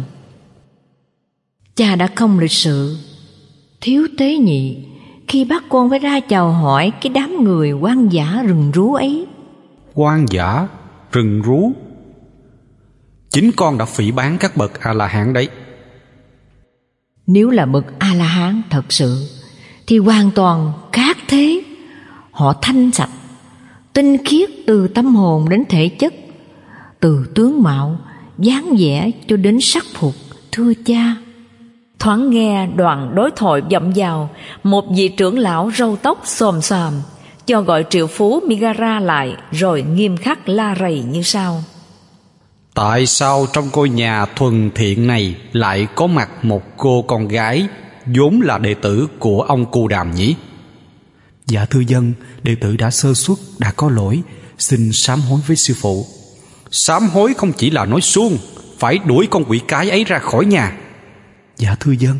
Cha đã không lịch sự, thiếu tế nhị khi bắt con phải ra chào hỏi cái đám người hoang dã rừng rú ấy. Hoang dã rừng rú? Chính con đã phỉ báng các bậc A-la-hán đấy. Nếu là bậc A-la-hán thật sự thì hoàn toàn khác thế. Họ thanh sạch, tinh khiết từ tâm hồn đến thể chất, từ tướng mạo, dáng vẻ cho đến sắc phục, thưa cha. Thoáng nghe đoạn đối thoại vọng vào, một vị trưởng lão râu tóc xồm xoàm cho gọi triệu phú Megara lại, rồi nghiêm khắc la rầy như sau: Tại sao trong ngôi nhà thuần thiện này lại có mặt một cô con gái vốn là đệ tử của ông Cù Đàm nhỉ? Dạ thưa dân, đệ tử đã sơ suất, đã có lỗi, xin sám hối với sư phụ. Sám hối không chỉ là nói suông, phải đuổi con quỷ cái ấy ra khỏi nhà. Dạ thưa dân.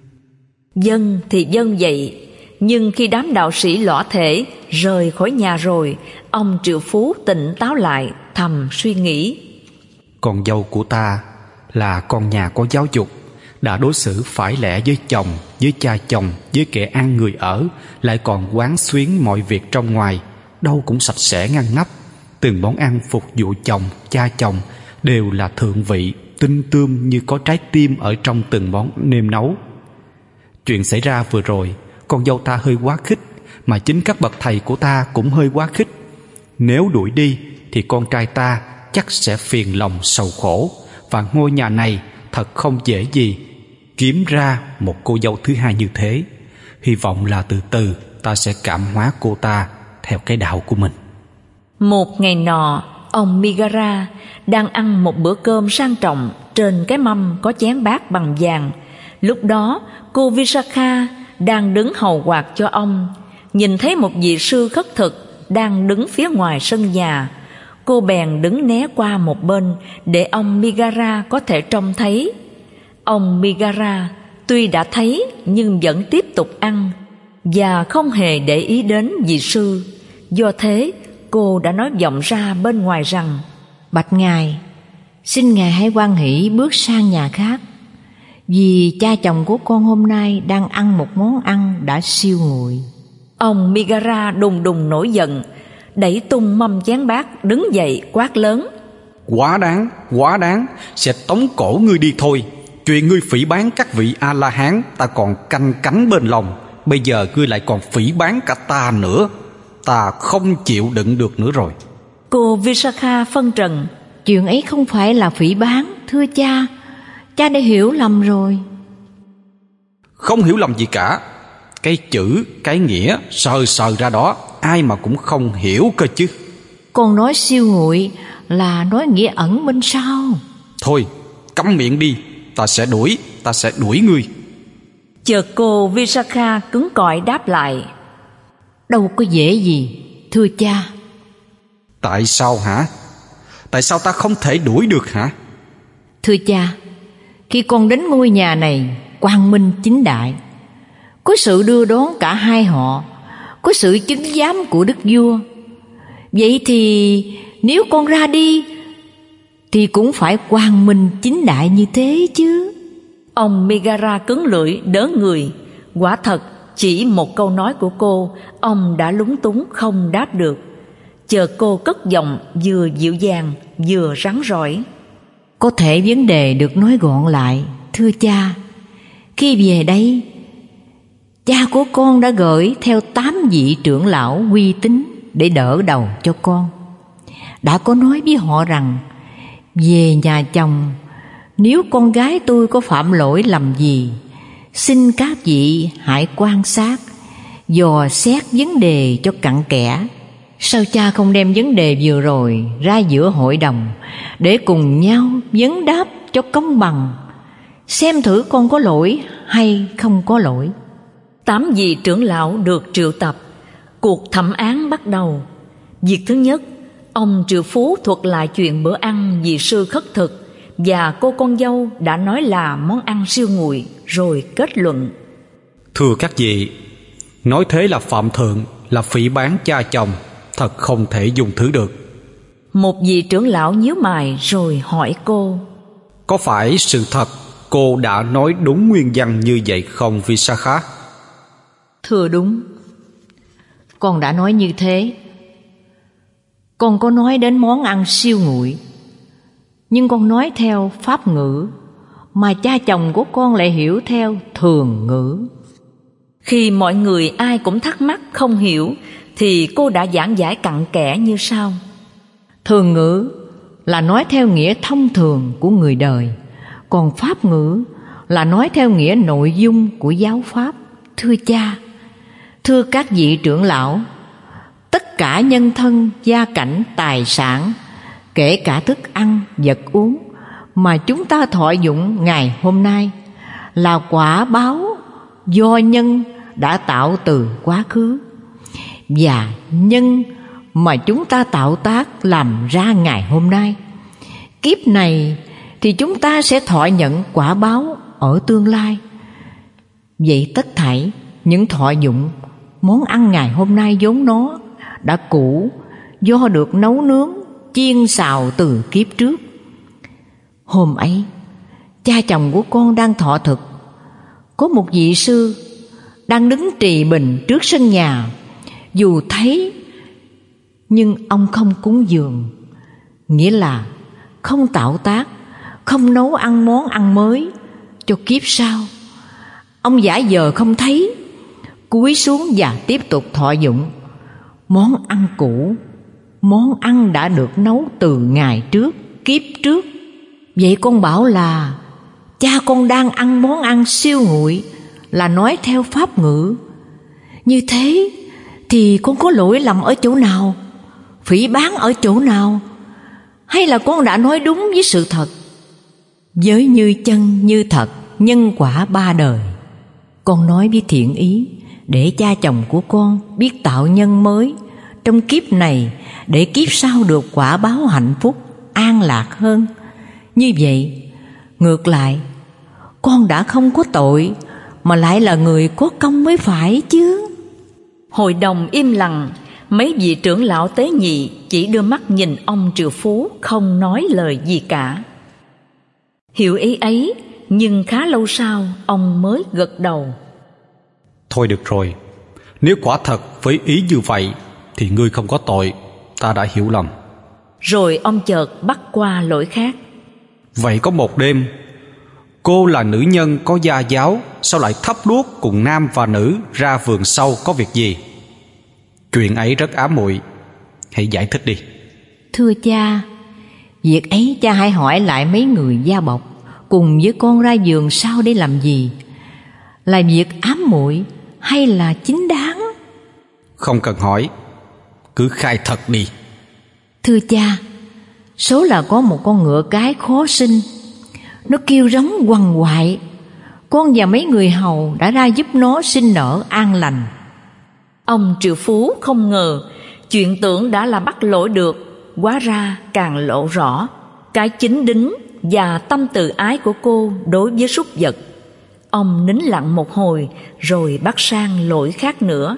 Dân thì dân vậy, nhưng khi đám đạo sĩ lõa thể rời khỏi nhà rồi, ông triệu phú tỉnh táo lại, thầm suy nghĩ: Con dâu của ta là con nhà có giáo dục, đã đối xử phải lẽ với chồng, với cha chồng, với kẻ ăn người ở, lại còn quán xuyến mọi việc trong ngoài, đâu cũng sạch sẽ ngăn nắp. Từng món ăn phục vụ chồng, cha chồng đều là thượng vị, tinh tươm như có trái tim ở trong từng món nêm nấu. Chuyện xảy ra vừa rồi, con dâu ta hơi quá khích, mà chính các bậc thầy của ta cũng hơi quá khích. Nếu đuổi đi thì con trai ta chắc sẽ phiền lòng sầu khổ, và ngôi nhà này thật không dễ gì kiếm ra một cô dâu thứ hai như thế. Hy vọng là từ từ ta sẽ cảm hóa cô ta theo cái đạo của mình. Một ngày nọ, ông Megara đang ăn một bữa cơm sang trọng trên cái mâm có chén bát bằng vàng. Lúc đó cô Visakha đang đứng hầu quạt cho ông, nhìn thấy một vị sư khất thực đang đứng phía ngoài sân nhà. Cô bèn đứng né qua một bên để ông Megara có thể trông thấy. Ông Megara tuy đã thấy nhưng vẫn tiếp tục ăn và không hề để ý đến vị sư. Do thế cô đã nói vọng ra bên ngoài rằng: Bạch ngài, xin ngài hãy hoan hỷ bước sang nhà khác, vì cha chồng của con hôm nay đang ăn một món ăn đã siêu nguội. Ông Megara đùng đùng nổi giận, đẩy tung mâm chén bát, đứng dậy quát lớn: Quá đáng, quá đáng, sẽ tống cổ ngươi đi thôi. Chuyện ngươi phỉ báng các vị A-la-hán ta còn canh cánh bên lòng, bây giờ ngươi lại còn phỉ báng cả ta nữa. Ta không chịu đựng được nữa rồi. Cô Visakha phân trần: Chuyện ấy không phải là phỉ báng, thưa cha. Cha đã hiểu lầm rồi. Không hiểu lầm gì cả. Cái chữ, cái nghĩa sờ sờ ra đó, ai mà cũng không hiểu cơ chứ. Con nói siêu nguội là nói nghĩa ẩn bên sau. Thôi, câm miệng đi, ta sẽ đuổi, ta sẽ đuổi ngươi. Chợt cô Visakha cứng cỏi đáp lại: Đâu có dễ gì, thưa cha. Tại sao hả? Tại sao ta không thể đuổi được hả? Thưa cha, khi con đến ngôi nhà này quang minh chính đại, có sự đưa đón cả hai họ, có sự chứng giám của đức vua. Vậy thì nếu con ra đi thì cũng phải quang minh chính đại như thế chứ. Ông Megara cứng lưỡi đớ người. Quả thật chỉ một câu nói của cô, ông đã lúng túng không đáp được. Chờ cô cất giọng vừa dịu dàng vừa rắn rỏi: Có thể vấn đề được nói gọn lại, thưa cha. Khi về đây, cha của con đã gửi theo tám vị trưởng lão uy tín để đỡ đầu cho con. Đã có nói với họ rằng về nhà chồng, nếu con gái tôi có phạm lỗi lầm gì, xin các vị hãy quan sát, dò xét vấn đề cho cặn kẽ. Sao cha không đem vấn đề vừa rồi ra giữa hội đồng để cùng nhau vấn đáp cho công bằng, xem thử con có lỗi hay không có lỗi. Tám vị trưởng lão được triệu tập. Cuộc thẩm án bắt đầu. Việc thứ nhất, Ông triệu phú thuật lại chuyện bữa ăn vị sư khất thực và cô con dâu đã nói là món ăn siêu nguội, rồi kết luận: Thưa các vị, nói thế là phạm thượng, là phỉ báng cha chồng, thật không thể dung thứ được. Một vị trưởng lão nhíu mày rồi hỏi cô: Có phải sự thật cô đã nói đúng nguyên văn như vậy không Visakha? Thưa đúng, con đã nói như thế. Con có nói đến món ăn siêu nguội, nhưng con nói theo pháp ngữ, mà cha chồng của con lại hiểu theo thường ngữ. Khi mọi người ai cũng thắc mắc không hiểu, thì cô đã giảng giải cặn kẽ như sau: Thường ngữ là nói theo nghĩa thông thường của người đời, còn pháp ngữ là nói theo nghĩa nội dung của giáo pháp. Thưa cha, thưa các vị trưởng lão, tất cả nhân thân, gia cảnh, tài sản, kể cả thức ăn, vật uống mà chúng ta thọ dụng ngày hôm nay là quả báo do nhân đã tạo từ quá khứ, và nhân mà chúng ta tạo tác làm ra ngày hôm nay. Kiếp này thì chúng ta sẽ thọ nhận quả báo ở tương lai. Vậy tất thảy những thọ dụng món ăn ngày hôm nay vốn nó đã cũ, do được nấu nướng chiên xào từ kiếp trước. Hôm ấy, cha chồng của con đang thọ thực. Có một vị sư đang đứng trì bình trước sân nhà. Dù thấy nhưng ông không cúng dường, nghĩa là không tạo tác, không nấu ăn món ăn mới cho kiếp sau. Ông giả vờ không thấy, cúi xuống và tiếp tục thọ dụng món ăn cũ, món ăn đã được nấu từ ngày trước, kiếp trước. Vậy con bảo là cha con đang ăn món ăn siêu nguội, là nói theo pháp ngữ. Như thế thì con có lỗi lầm ở chỗ nào, phỉ báng ở chỗ nào, hay là con đã nói đúng với sự thật? Với như chân như thật, nhân quả ba đời, con nói với thiện ý để cha chồng của con biết tạo nhân mới trong kiếp này, để kiếp sau được quả báo hạnh phúc an lạc hơn. Như vậy ngược lại, con đã không có tội, mà lại là người có công mới phải chứ. Hội đồng im lặng. Mấy vị trưởng lão tế nhị chỉ đưa mắt nhìn ông triệu phú, không nói lời gì cả. Hiểu ý ấy, nhưng khá lâu sau ông mới gật đầu. Thôi được rồi, nếu quả thật với ý như vậy thì ngươi không có tội, ta đã hiểu lầm. Rồi ông chợt bắt qua lỗi khác. Vậy có một đêm, cô là nữ nhân có gia giáo, sao lại thắp đuốc cùng nam và nữ ra vườn sau có việc gì? Chuyện ấy rất ám muội, hãy giải thích đi. Thưa cha, việc ấy cha hãy hỏi lại mấy người gia bọc cùng với con ra vườn sau để làm gì. Là việc ám muội hay là chính đáng? Không cần hỏi, cứ khai thật đi. Thưa cha, số là có một con ngựa cái khó sinh, nó kêu rống quằn quại. Con và mấy người hầu đã ra giúp nó sinh nở an lành. Ông triệu phú không ngờ chuyện tưởng đã là bắt lỗi được, hóa ra càng lộ rõ cái chính đính và tâm từ ái của cô đối với súc vật. Ông nín lặng một hồi rồi bắt sang lỗi khác nữa.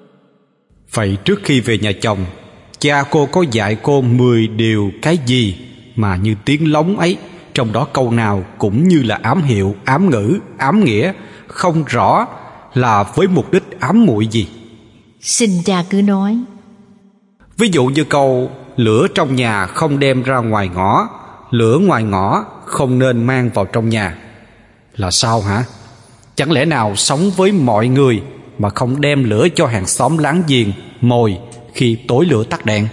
Vậy trước khi về nhà chồng, cha cô có dạy cô mười điều cái gì mà như tiếng lóng ấy, trong đó câu nào cũng như là ám hiệu, ám ngữ, ám nghĩa, không rõ là với mục đích ám muội gì? Xin cha cứ nói. Ví dụ như câu lửa trong nhà không đem ra ngoài ngõ, lửa ngoài ngõ không nên mang vào trong nhà. Là sao hả? Chẳng lẽ nào sống với mọi người mà không đem lửa cho hàng xóm láng giềng mồi khi tối lửa tắt đèn?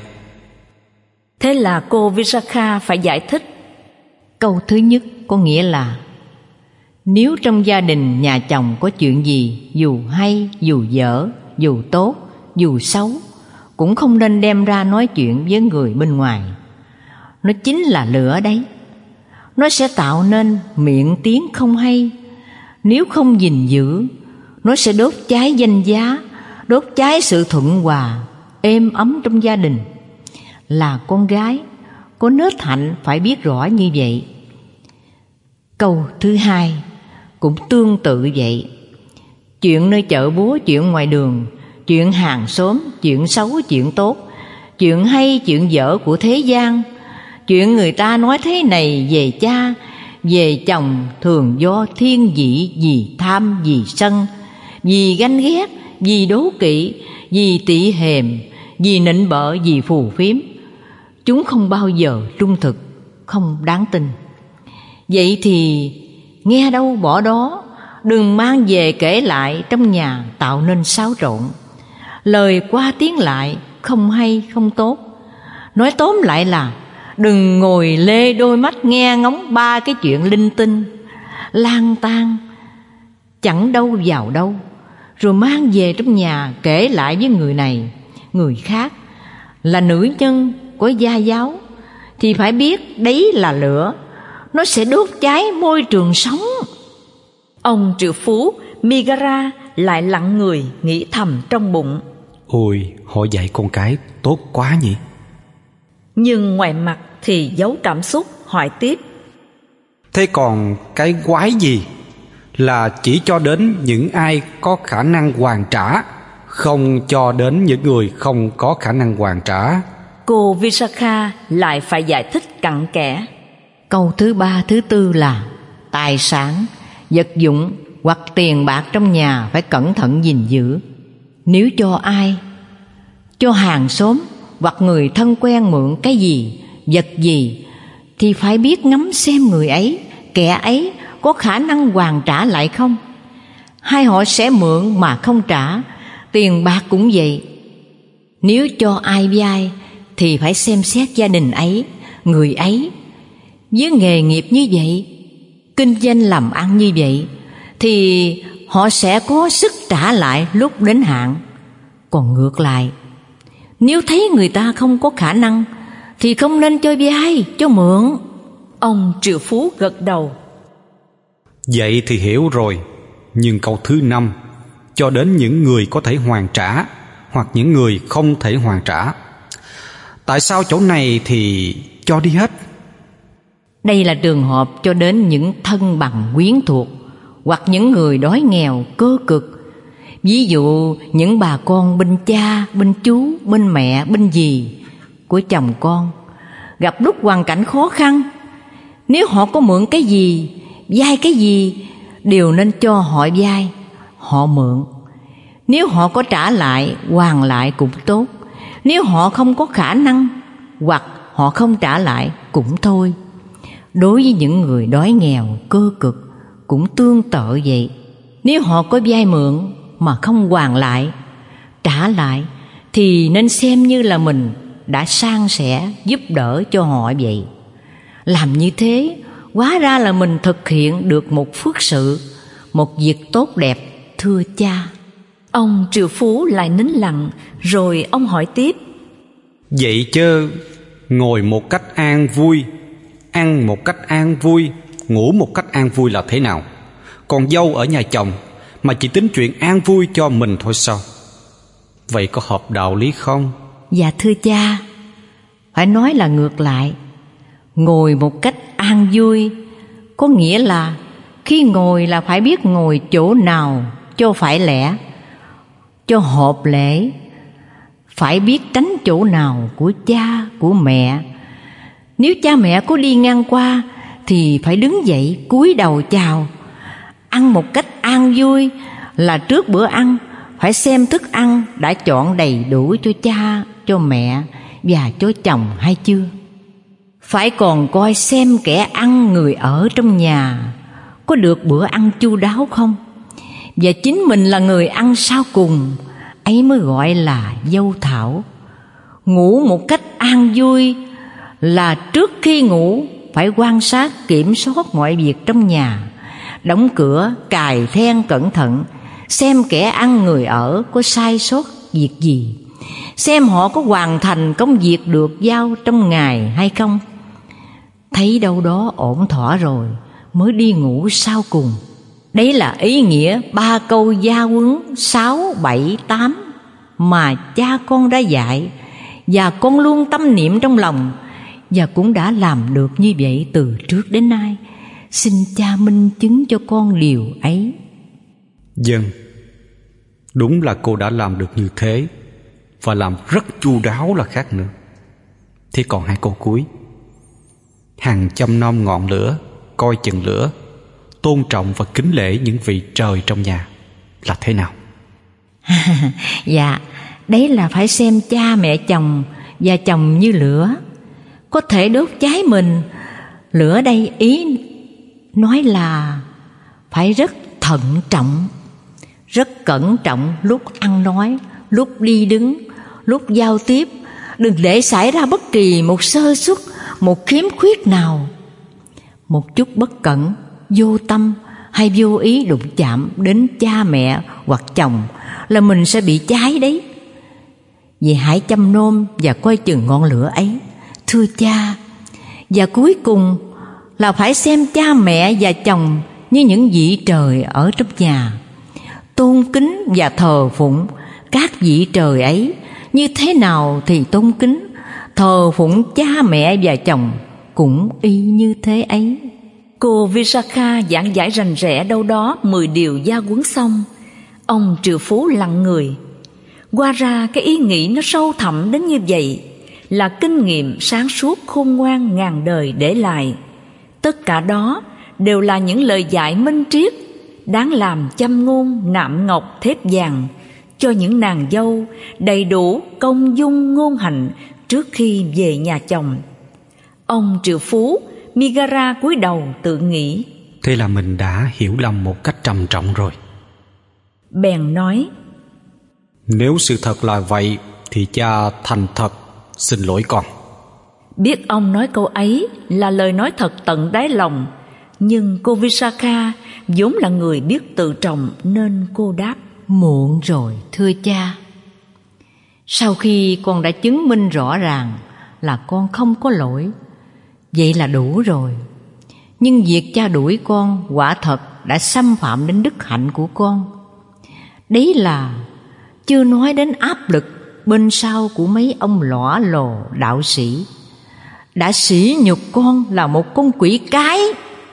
Thế là cô Visakha phải giải thích. Câu thứ nhất có nghĩa là nếu trong gia đình nhà chồng có chuyện gì, dù hay, dù dở, dù tốt, dù xấu, cũng không nên đem ra nói chuyện với người bên ngoài. Nó chính là lửa đấy. Nó sẽ tạo nên miệng tiếng không hay. Nếu không gìn giữ, nó sẽ đốt cháy danh giá, đốt cháy sự thuận hòa, êm ấm trong gia đình, là con gái, có nết hạnh phải biết rõ như vậy. Câu thứ hai cũng tương tự vậy. Chuyện nơi chợ búa, chuyện ngoài đường, chuyện hàng xóm, chuyện xấu, chuyện tốt, chuyện hay, chuyện dở của thế gian, chuyện người ta nói thế này về cha, về chồng, thường do thiên vị, vì tham, vì sân, vì ganh ghét, vì đố kỵ, vì tị hèm, vì nịnh bợ, vì phù phiếm. Chúng không bao giờ trung thực, không đáng tin. Vậy thì nghe đâu bỏ đó, đừng mang về kể lại trong nhà tạo nên xáo trộn. Lời qua tiếng lại không hay không tốt. Nói tóm lại là đừng ngồi lê đôi mắt nghe ngóng ba cái chuyện linh tinh lang tan chẳng đâu vào đâu, rồi mang về trong nhà kể lại với người này người khác. Là nữ nhân của gia giáo thì phải biết đấy là lửa, nó sẽ đốt cháy môi trường sống. Ông triệu phú Megara lại lặng người nghĩ thầm trong bụng: Ôi, họ dạy con cái tốt quá nhỉ. Nhưng ngoài mặt thì giấu cảm xúc, hỏi tiếp: Thế còn cái quái gì? Là chỉ cho đến những ai có khả năng hoàn trả, không cho đến những người không có khả năng hoàn trả. Cô Visakha lại phải giải thích cặn kẽ. Câu thứ ba, thứ tư là tài sản, vật dụng hoặc tiền bạc trong nhà phải cẩn thận gìn giữ. Nếu cho ai, cho hàng xóm hoặc người thân quen mượn cái gì, vật gì, thì phải biết ngắm xem người ấy, kẻ ấy có khả năng hoàn trả lại không. Hay họ sẽ mượn mà không trả. Tiền bạc cũng vậy. Nếu cho ai vay thì phải xem xét gia đình ấy, người ấy. Với nghề nghiệp như vậy, kinh doanh làm ăn như vậy, thì họ sẽ có sức trả lại lúc đến hạn. Còn ngược lại, nếu thấy người ta không có khả năng thì không nên cho vay, cho mượn. Ông triệu phú gật đầu. Vậy thì hiểu rồi. Nhưng câu thứ năm, cho đến những người có thể hoàn trả hoặc những người không thể hoàn trả, tại sao chỗ này thì cho đi hết? Đây là trường hợp cho đến những thân bằng quyến thuộc hoặc những người đói nghèo cơ cực. Ví dụ những bà con bên cha, bên chú, bên mẹ, bên dì của chồng con gặp lúc hoàn cảnh khó khăn. Nếu họ có mượn cái gì, vay cái gì, đều nên cho họ vay, họ mượn. Nếu họ có trả lại, hoàn lại cũng tốt. Nếu họ không có khả năng hoặc họ không trả lại cũng thôi. Đối với những người đói nghèo cơ cực cũng tương tự vậy. Nếu họ có vay mượn mà không hoàn lại, trả lại, thì nên xem như là mình đã san sẻ giúp đỡ cho họ vậy. Làm như thế, hóa ra là mình thực hiện được một phước sự, một việc tốt đẹp, thưa cha. Ông triệu phú lại nín lặng, rồi ông hỏi tiếp: Vậy chớ ngồi một cách an vui, ăn một cách an vui, ngủ một cách an vui là thế nào? Còn dâu ở nhà chồng mà chỉ tính chuyện an vui cho mình thôi sao? Vậy có hợp đạo lý không? Dạ thưa cha, phải nói là ngược lại. Ngồi một cách an vui có nghĩa là khi ngồi là phải biết ngồi chỗ nào cho phải lẽ, cho hợp lễ. Phải biết tránh chỗ nào của cha, của mẹ. Nếu cha mẹ có đi ngang qua thì phải đứng dậy cúi đầu chào. Ăn một cách an vui là trước bữa ăn phải xem thức ăn đã chọn đầy đủ cho cha, cho mẹ và cho chồng hay chưa. Phải còn coi xem kẻ ăn, người ở trong nhà có được bữa ăn chu đáo không. Và chính mình là người ăn sau cùng, ấy mới gọi là dâu thảo. Ngủ một cách an vui là trước khi ngủ phải quan sát kiểm soát mọi việc trong nhà, đóng cửa, cài then cẩn thận, xem kẻ ăn người ở có sai sót việc gì, xem họ có hoàn thành công việc được giao trong ngày hay không. Thấy đâu đó ổn thỏa rồi mới đi ngủ sau cùng. Đấy là ý nghĩa ba câu gia huấn sáu, bảy, tám mà cha con đã dạy, và con luôn tâm niệm trong lòng, và cũng đã làm được như vậy từ trước đến nay. Xin cha minh chứng cho con điều ấy. Vâng, đúng là cô đã làm được như thế, và làm rất chu đáo là khác nữa. Thế còn hai câu cuối: hằng chăm nom ngọn lửa, coi chừng lửa, tôn trọng và kính lễ những vị trời trong nhà, là thế nào? Dạ, đấy là phải xem cha mẹ chồng và chồng như lửa, có thể đốt cháy mình. Lửa đây ý nói là phải rất thận trọng, rất cẩn trọng lúc ăn nói, lúc đi đứng, lúc giao tiếp. Đừng để xảy ra bất kỳ một sơ suất, một khiếm khuyết nào. Một chút bất cẩn, vô tâm hay vô ý đụng chạm đến cha mẹ hoặc chồng là mình sẽ bị cháy đấy. Vì hãy chăm nom và coi chừng ngọn lửa ấy, thưa cha. Và cuối cùng là phải xem cha mẹ và chồng như những vị trời ở trong nhà, tôn kính và thờ phụng các vị trời ấy. Như thế nào thì tôn kính, thờ phụng cha mẹ và chồng cũng y như thế ấy. Cô Visakha giảng giải rành rẽ đâu đó mười điều gia huấn xong, ông triệu phú lặng người. Qua ra cái ý nghĩ nó sâu thẳm đến như vậy là kinh nghiệm sáng suốt khôn ngoan ngàn đời để lại. Tất cả đó đều là những lời dạy minh triết, đáng làm châm ngôn nạm ngọc thép vàng cho những nàng dâu đầy đủ công dung ngôn hạnh trước khi về nhà chồng. Ông triệu phú Migara cúi đầu tự nghĩ: thế là mình đã hiểu lầm một cách trầm trọng rồi. Bèn nói: nếu sự thật là vậy thì cha thành thật xin lỗi con. Biết ông nói câu ấy là lời nói thật tận đáy lòng, nhưng cô Visakha vốn là người biết tự trọng nên cô đáp: muộn rồi thưa cha. Sau khi con đã chứng minh rõ ràng là con không có lỗi, vậy là đủ rồi. Nhưng việc cha đuổi con quả thật đã xâm phạm đến đức hạnh của con. Đấy là chưa nói đến áp lực bên sau của mấy ông lõa lồ đạo sĩ đã sỉ nhục con là một con quỷ cái.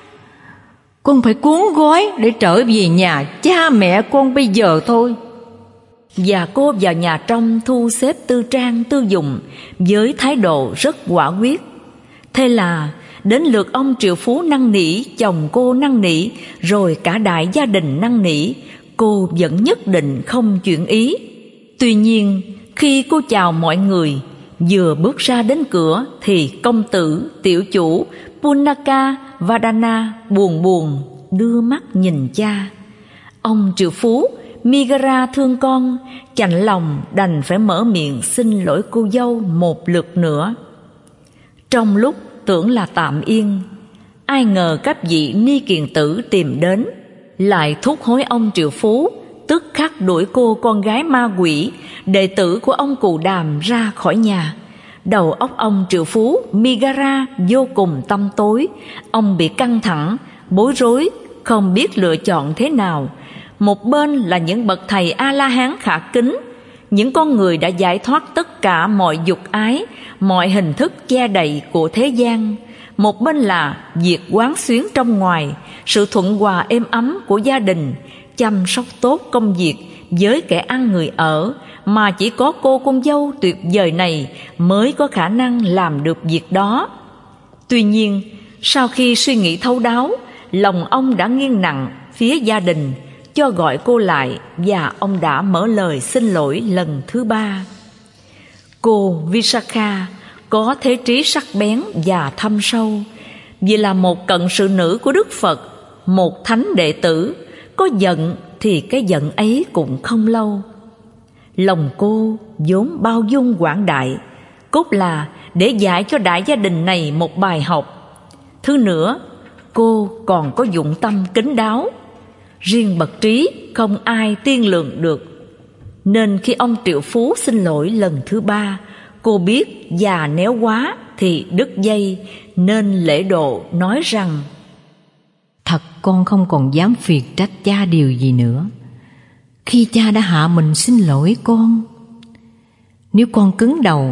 Con phải cuốn gói để trở về nhà cha mẹ con bây giờ thôi. Và cô vào nhà trong thu xếp tư trang tư dụng với thái độ rất quả quyết. Thế là đến lượt ông triệu phú năn nỉ, chồng cô năn nỉ, rồi cả đại gia đình năn nỉ, cô vẫn nhất định không chuyển ý. Tuy nhiên khi cô chào mọi người, vừa bước ra đến cửa thì công tử tiểu chủ Punaka Vadana buồn buồn đưa mắt nhìn cha. Ông triệu phú Migara thương con, chạnh lòng đành phải mở miệng xin lỗi cô dâu một lượt nữa. Trong lúc tưởng là tạm yên, ai ngờ các vị ni kiền tử tìm đến, lại thúc hối ông triệu phú tức khắc đuổi cô con gái ma quỷ, đệ tử của ông Cù Đàm ra khỏi nhà. Đầu óc ông triệu phú Migara vô cùng tăm tối, ông bị căng thẳng, bối rối, không biết lựa chọn thế nào. Một bên là những bậc thầy A-la-hán khả kính, những con người đã giải thoát tất cả mọi dục ái, mọi hình thức che đậy của thế gian. Một bên là việc quán xuyến trong ngoài, sự thuận hòa êm ấm của gia đình, chăm sóc tốt công việc với kẻ ăn người ở, mà chỉ có cô con dâu tuyệt vời này mới có khả năng làm được việc đó. Tuy nhiên, sau khi suy nghĩ thấu đáo, lòng ông đã nghiêng nặng phía gia đình, cho gọi cô lại và ông đã mở lời xin lỗi lần thứ ba. Cô Visakha có thế trí sắc bén và thâm sâu, vì là một cận sự nữ của Đức Phật, một thánh đệ tử, có giận thì cái giận ấy cũng không lâu. Lòng cô vốn bao dung quảng đại, cốt là để dạy cho đại gia đình này một bài học. Thứ nữa, cô còn có dụng tâm kín đáo, riêng bậc trí không ai tiên lượng được. Nên khi ông triệu phú xin lỗi lần thứ ba, cô biết già néo quá thì đứt dây, nên lễ độ nói rằng: thật con không còn dám phiền trách cha điều gì nữa, khi cha đã hạ mình xin lỗi con. Nếu con cứng đầu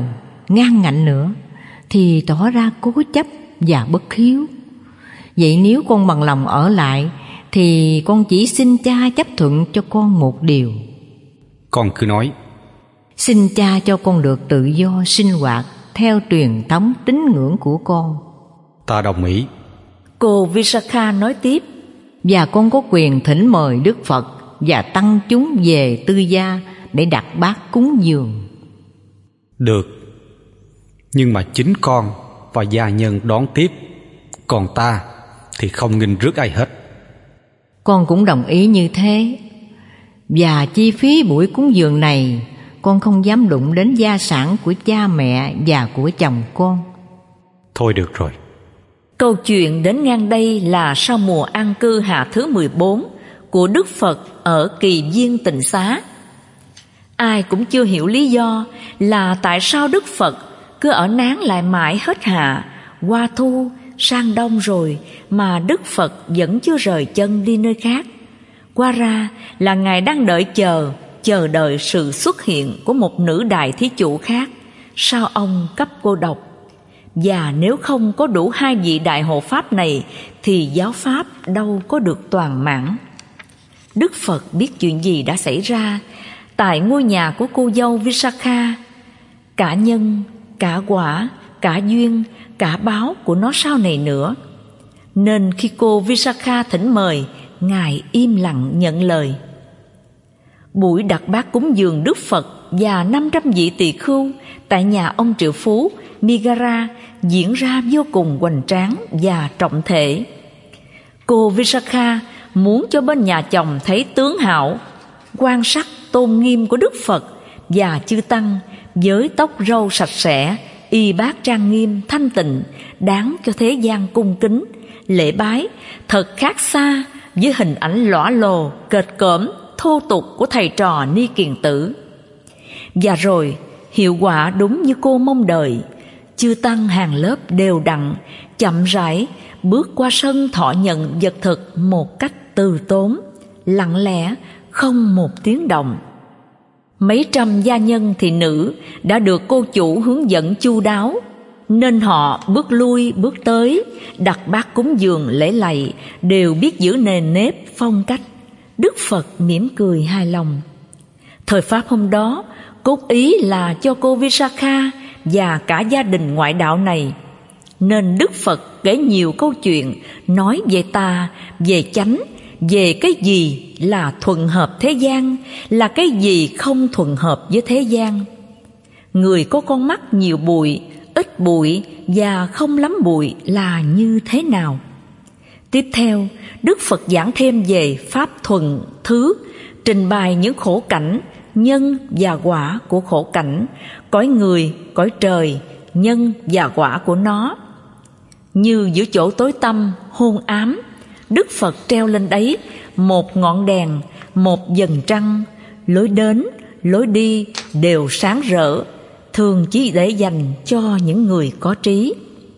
ngang ngạnh nữa thì tỏ ra cố chấp và bất hiếu. Vậy nếu con bằng lòng ở lại thì con chỉ xin cha chấp thuận cho con một điều. Con cứ nói. Xin cha cho con được tự do sinh hoạt theo truyền thống tín ngưỡng của con. Ta đồng ý. Cô Visakha nói tiếp. Và con có quyền thỉnh mời Đức Phật và tăng chúng về tư gia để đặt bát cúng dường. Được. Nhưng mà chính con và gia nhân đón tiếp, còn ta thì không nghênh rước ai hết. Con cũng đồng ý như thế. Và chi phí buổi cúng dường này con không dám đụng đến gia sản của cha mẹ và của chồng con. Thôi được rồi. Câu chuyện đến ngang đây là sau mùa an cư hạ thứ mười bốn của Đức Phật ở Kỳ Viên Tịnh Xá. Ai cũng chưa hiểu lý do là tại sao Đức Phật cứ ở nán lại mãi hết hạ, qua thu, sang đông rồi mà Đức Phật vẫn chưa rời chân đi nơi khác. Qua ra là Ngài đang đợi chờ, chờ đợi sự xuất hiện của một nữ đại thí chủ khác, sao ông cấp cô độc. Và nếu không có đủ hai vị đại hộ pháp này thì giáo pháp đâu có được toàn mãn. Đức Phật biết chuyện gì đã xảy ra tại ngôi nhà của cô dâu Visakha. Cả nhân, cả quả, cả duyên, cả báo của nó sau này nữa. Nên khi cô Visakha thỉnh mời, Ngài im lặng nhận lời. Buổi đặt bát cúng dường Đức Phật và năm trăm vị tỳ khưu tại nhà ông triệu phú Migara diễn ra vô cùng hoành tráng và trọng thể. Cô Visakha muốn cho bên nhà chồng thấy tướng hảo, quan sắc tôn nghiêm của Đức Phật và chư tăng với tóc râu sạch sẽ, y bát trang nghiêm thanh tịnh, đáng cho thế gian cung kính lễ bái, thật khác xa với hình ảnh lõa lồ, kệch cỡm, thô tục của thầy trò Ni Kiền Tử. Và rồi hiệu quả đúng như cô mong đợi. Chư tăng hàng lớp đều đặn, chậm rãi bước qua sân thọ nhận vật thực một cách từ tốn, lặng lẽ, không một tiếng động. Mấy trăm gia nhân thị nữ đã được cô chủ hướng dẫn chu đáo, nên họ bước lui bước tới, đặt bát cúng dường lễ lạy, đều biết giữ nền nếp phong cách. Đức Phật mỉm cười hài lòng. Thời pháp hôm đó, cốt ý là cho cô Visakha và cả gia đình ngoại đạo này, nên Đức Phật kể nhiều câu chuyện nói về tà, về chánh, về cái gì là thuận hợp thế gian, là cái gì không thuận hợp với thế gian. Người có con mắt nhiều bụi, ít bụi và không lắm bụi là như thế nào. Tiếp theo, Đức Phật giảng thêm về pháp thuần thứ, trình bày những khổ cảnh, nhân và quả của khổ cảnh, cõi người, cõi trời, nhân và quả của nó. Như giữa chỗ tối tăm, hôn ám, Đức Phật treo lên đấy một ngọn đèn, một vầng trăng, lối đến, lối đi đều sáng rỡ, thường chỉ để dành cho những người có trí.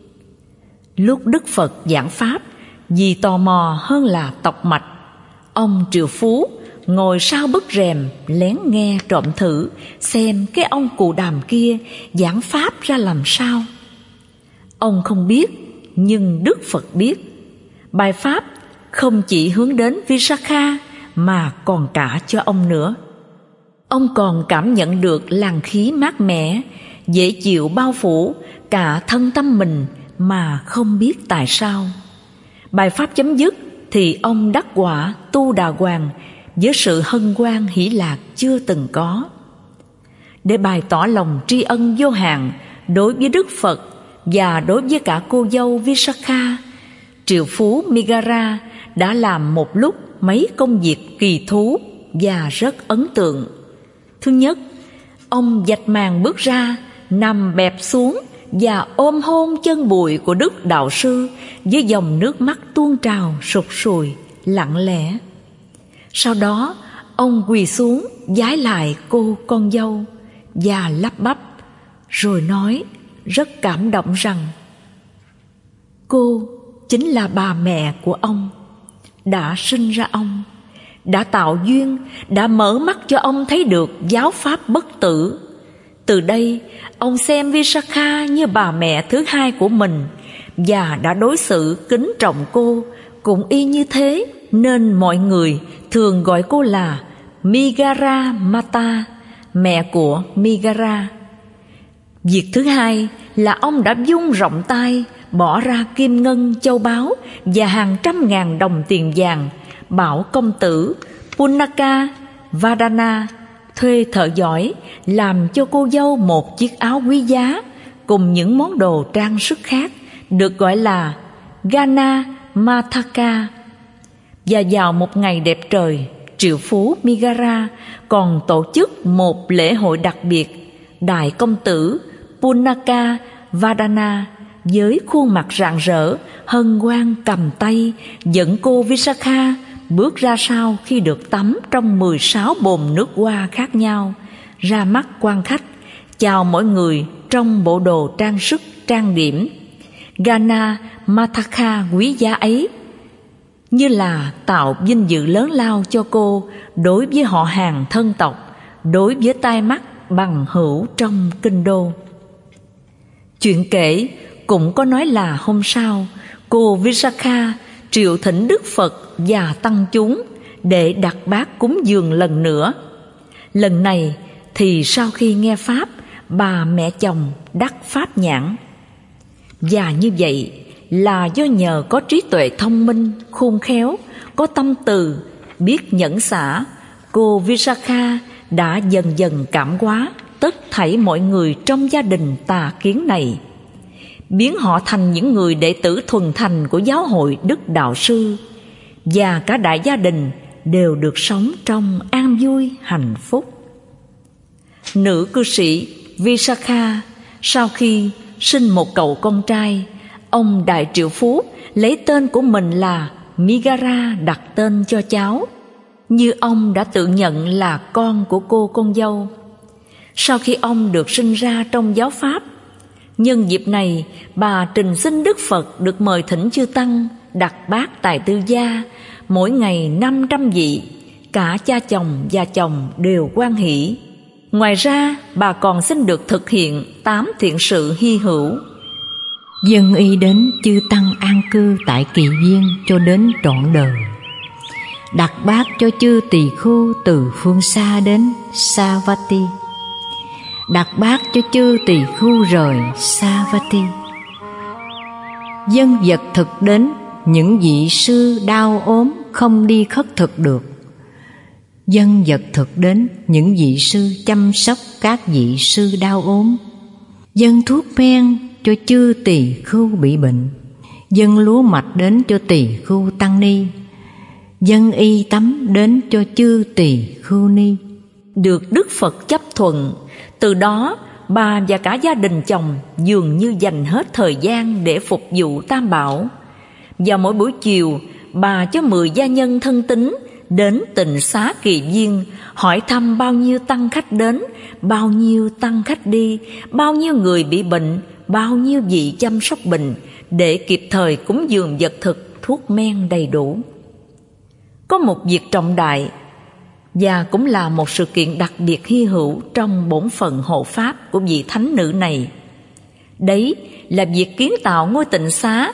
Lúc Đức Phật giảng pháp, vì tò mò hơn là tọc mạch, ông triệu phú ngồi sau bức rèm lén nghe trộm thử xem cái ông cụ đàm kia giảng pháp ra làm sao. Ông không biết, nhưng Đức Phật biết. Bài pháp không chỉ hướng đến Visakha mà còn cả cho ông nữa. Ông còn cảm nhận được làn khí mát mẻ, dễ chịu bao phủ cả thân tâm mình mà không biết tại sao. Bài pháp chấm dứt thì ông đắc quả tu đà hoàng với sự hân hoan hỷ lạc chưa từng có. Để bày tỏ lòng tri ân vô hạn đối với Đức Phật và đối với cả cô dâu Visakha, triệu phú Migara đã làm một lúc mấy công việc kỳ thú và rất ấn tượng. Thứ nhất, ông vạch màn bước ra, nằm bẹp xuống và ôm hôn chân bụi của Đức Đạo Sư với dòng nước mắt tuôn trào sụt sùi, lặng lẽ. Sau đó, ông quỳ xuống vái lại cô con dâu và lắp bắp, rồi nói rất cảm động rằng cô chính là bà mẹ của ông, đã sinh ra ông, đã tạo duyên, đã mở mắt cho ông thấy được giáo pháp bất tử. Từ đây, ông xem Visakha như bà mẹ thứ hai của mình và đã đối xử kính trọng cô cũng y như thế, nên mọi người thường gọi cô là Migara Mata, mẹ của Migara. Việc thứ hai là ông đã vung rộng tay bỏ ra kim ngân, châu báu và hàng trăm ngàn đồng tiền vàng, bảo công tử Punaka Vadana thuê thợ giỏi làm cho cô dâu một chiếc áo quý giá cùng những món đồ trang sức khác, được gọi là Gana Mathaka. Và vào một ngày đẹp trời, triệu phú Migara còn tổ chức một lễ hội đặc biệt. Đại công tử Punaka Vadana với khuôn mặt rạng rỡ, hân hoan cầm tay dẫn cô Visakha bước ra sau khi được tắm trong mười sáu bồn nước hoa khác nhau, ra mắt quan khách, chào mọi người trong bộ đồ trang sức trang điểm Gana Mathaka quý giá ấy, như là tạo vinh dự lớn lao cho cô đối với họ hàng thân tộc, đối với tai mắt bằng hữu trong kinh đô. Chuyện kể cũng có nói là hôm sau, cô Visakha triệu thỉnh Đức Phật và tăng chúng để đặt bát cúng dường lần nữa. Lần này thì sau khi nghe pháp, bà mẹ chồng đắc pháp nhãn. Và như vậy là do nhờ có trí tuệ thông minh, khôn khéo, có tâm từ, biết nhẫn xả, cô Visakha đã dần dần cảm hóa tất thảy mọi người trong gia đình tà kiến này, biến họ thành những người đệ tử thuần thành của giáo hội Đức Đạo Sư, và cả đại gia đình đều được sống trong an vui hạnh phúc. Nữ cư sĩ Visakha sau khi sinh một cậu con trai, ông đại triệu phú lấy tên của mình là Migara đặt tên cho cháu, như ông đã tự nhận là con của cô con dâu. Sau khi ông được sinh ra trong giáo pháp, nhân dịp này bà trình xin Đức Phật được mời thỉnh chư tăng đặt bát tại tư gia, mỗi ngày năm trăm vị, cả cha chồng và chồng đều hoan hỷ. Ngoài ra bà còn xin được thực hiện tám thiện sự hy hữu: dâng y đến chư tăng an cư tại Kỳ Viên cho đến trọn đời, đặt bát cho chư tỳ khưu từ phương xa đến Savatthi, đặt bát cho chư tỳ khưu rời Savatthi, dâng vật thực đến những vị sư đau ốm không đi khất thực được, dâng vật thực đến những vị sư chăm sóc các vị sư đau ốm, dâng thuốc men cho chư tỳ khưu bị bệnh, dâng lúa mạch đến cho tỳ khưu tăng ni, dâng y tắm đến cho chư tỳ khưu ni. Được Đức Phật chấp thuận, từ đó bà và cả gia đình chồng dường như dành hết thời gian để phục vụ Tam Bảo. Vào mỗi buổi chiều, bà cho mười gia nhân thân tín đến tịnh xá Kỳ Viên, hỏi thăm bao nhiêu tăng khách đến, bao nhiêu tăng khách đi, bao nhiêu người bị bệnh, bao nhiêu vị chăm sóc bệnh, để kịp thời cúng dường vật thực, thuốc men đầy đủ. Có một việc trọng đại và cũng là một sự kiện đặc biệt hy hữu trong bổn phận hộ pháp của vị thánh nữ này. Đấy là việc kiến tạo ngôi tịnh xá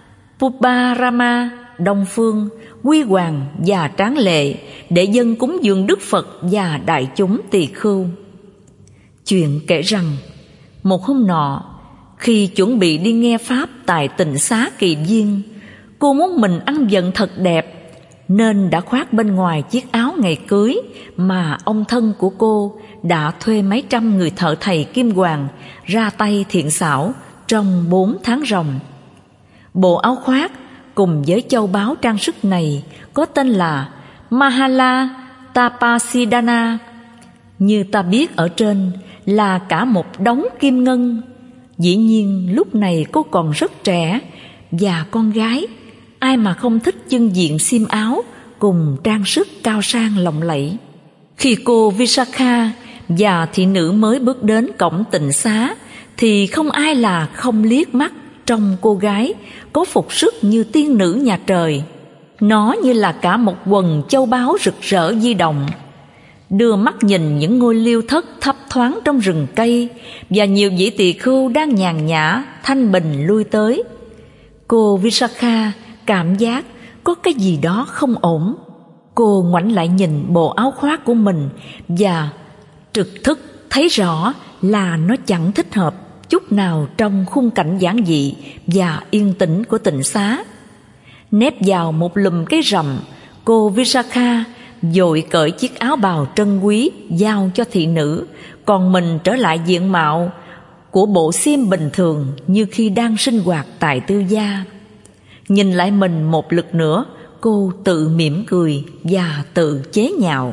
Pubarama Đông Phương, quy hoàng và tráng lệ để dâng cúng dường Đức Phật và đại chúng tỳ khưu. Chuyện kể rằng, một hôm nọ, khi chuẩn bị đi nghe pháp tại tịnh xá Kỳ Viên, cô muốn mình ăn vận thật đẹp, nên đã khoác bên ngoài chiếc áo ngày cưới mà ông thân của cô đã thuê mấy trăm người thợ thầy kim hoàng ra tay thiện xảo trong bốn tháng ròng. Bộ áo khoác cùng với châu báu trang sức này có tên là Mahala Tapasidana, như ta biết ở trên, là cả một đống kim ngân. Dĩ nhiên lúc này cô còn rất trẻ, và con gái, ai mà không thích chân diện xiêm áo cùng trang sức cao sang lộng lẫy. Khi cô Visakha và thị nữ mới bước đến cổng tịnh xá, thì không ai là không liếc mắt trong cô gái có phục sức như tiên nữ nhà trời. Nó như là cả một quần châu báu rực rỡ di động. đưa mắt nhìn những ngôi liêu thất thấp thoáng trong rừng cây và nhiều vị tỳ khưu đang nhàn nhã thanh bình lui tới. Cô Visakha cảm giác có cái gì đó không ổn. Cô ngoảnh lại nhìn bộ áo khoác của mình và trực thức thấy rõ là nó chẳng thích hợp chút nào trong khung cảnh giản dị và yên tĩnh của tịnh xá. Nép vào một lùm cây rậm, cô Visakha vội cởi chiếc áo bào trân quý giao cho thị nữ, còn mình trở lại diện mạo của bộ xiêm bình thường như khi đang sinh hoạt tại tư gia. Nhìn lại mình một lượt nữa, cô tự mỉm cười và tự chế nhạo.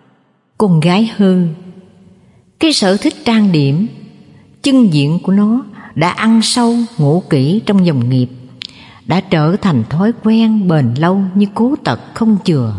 Con gái hư, cái sở thích trang điểm, chân diện của nó đã ăn sâu ngủ kỹ trong dòng nghiệp, đã trở thành thói quen bền lâu như cố tật không chừa.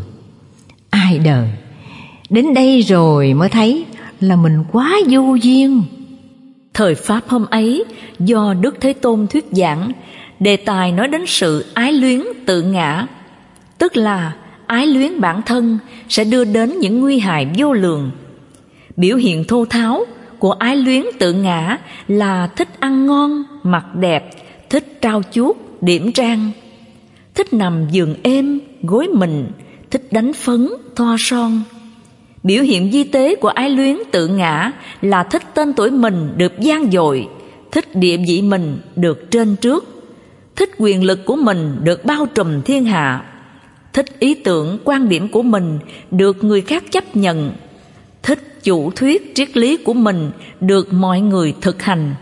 Ai đời, đến đây rồi mới thấy là mình quá vô duyên. Thời Pháp hôm ấy, do Đức Thế Tôn thuyết giảng, đề tài nói đến sự ái luyến tự ngã, tức là ái luyến bản thân sẽ đưa đến những nguy hại vô lượng. Biểu hiện thô tháo của ái luyến tự ngã là thích ăn ngon, mặc đẹp, thích trau chuốt, điểm trang, thích nằm giường êm, gối mịn, thích đánh phấn, thoa son. Biểu hiện vi tế của ái luyến tự ngã là thích tên tuổi mình được vang dội, thích địa vị mình được trên trước, thích quyền lực của mình được bao trùm thiên hạ, thích ý tưởng quan điểm của mình được người khác chấp nhận, thích chủ thuyết triết lý của mình được mọi người thực hành.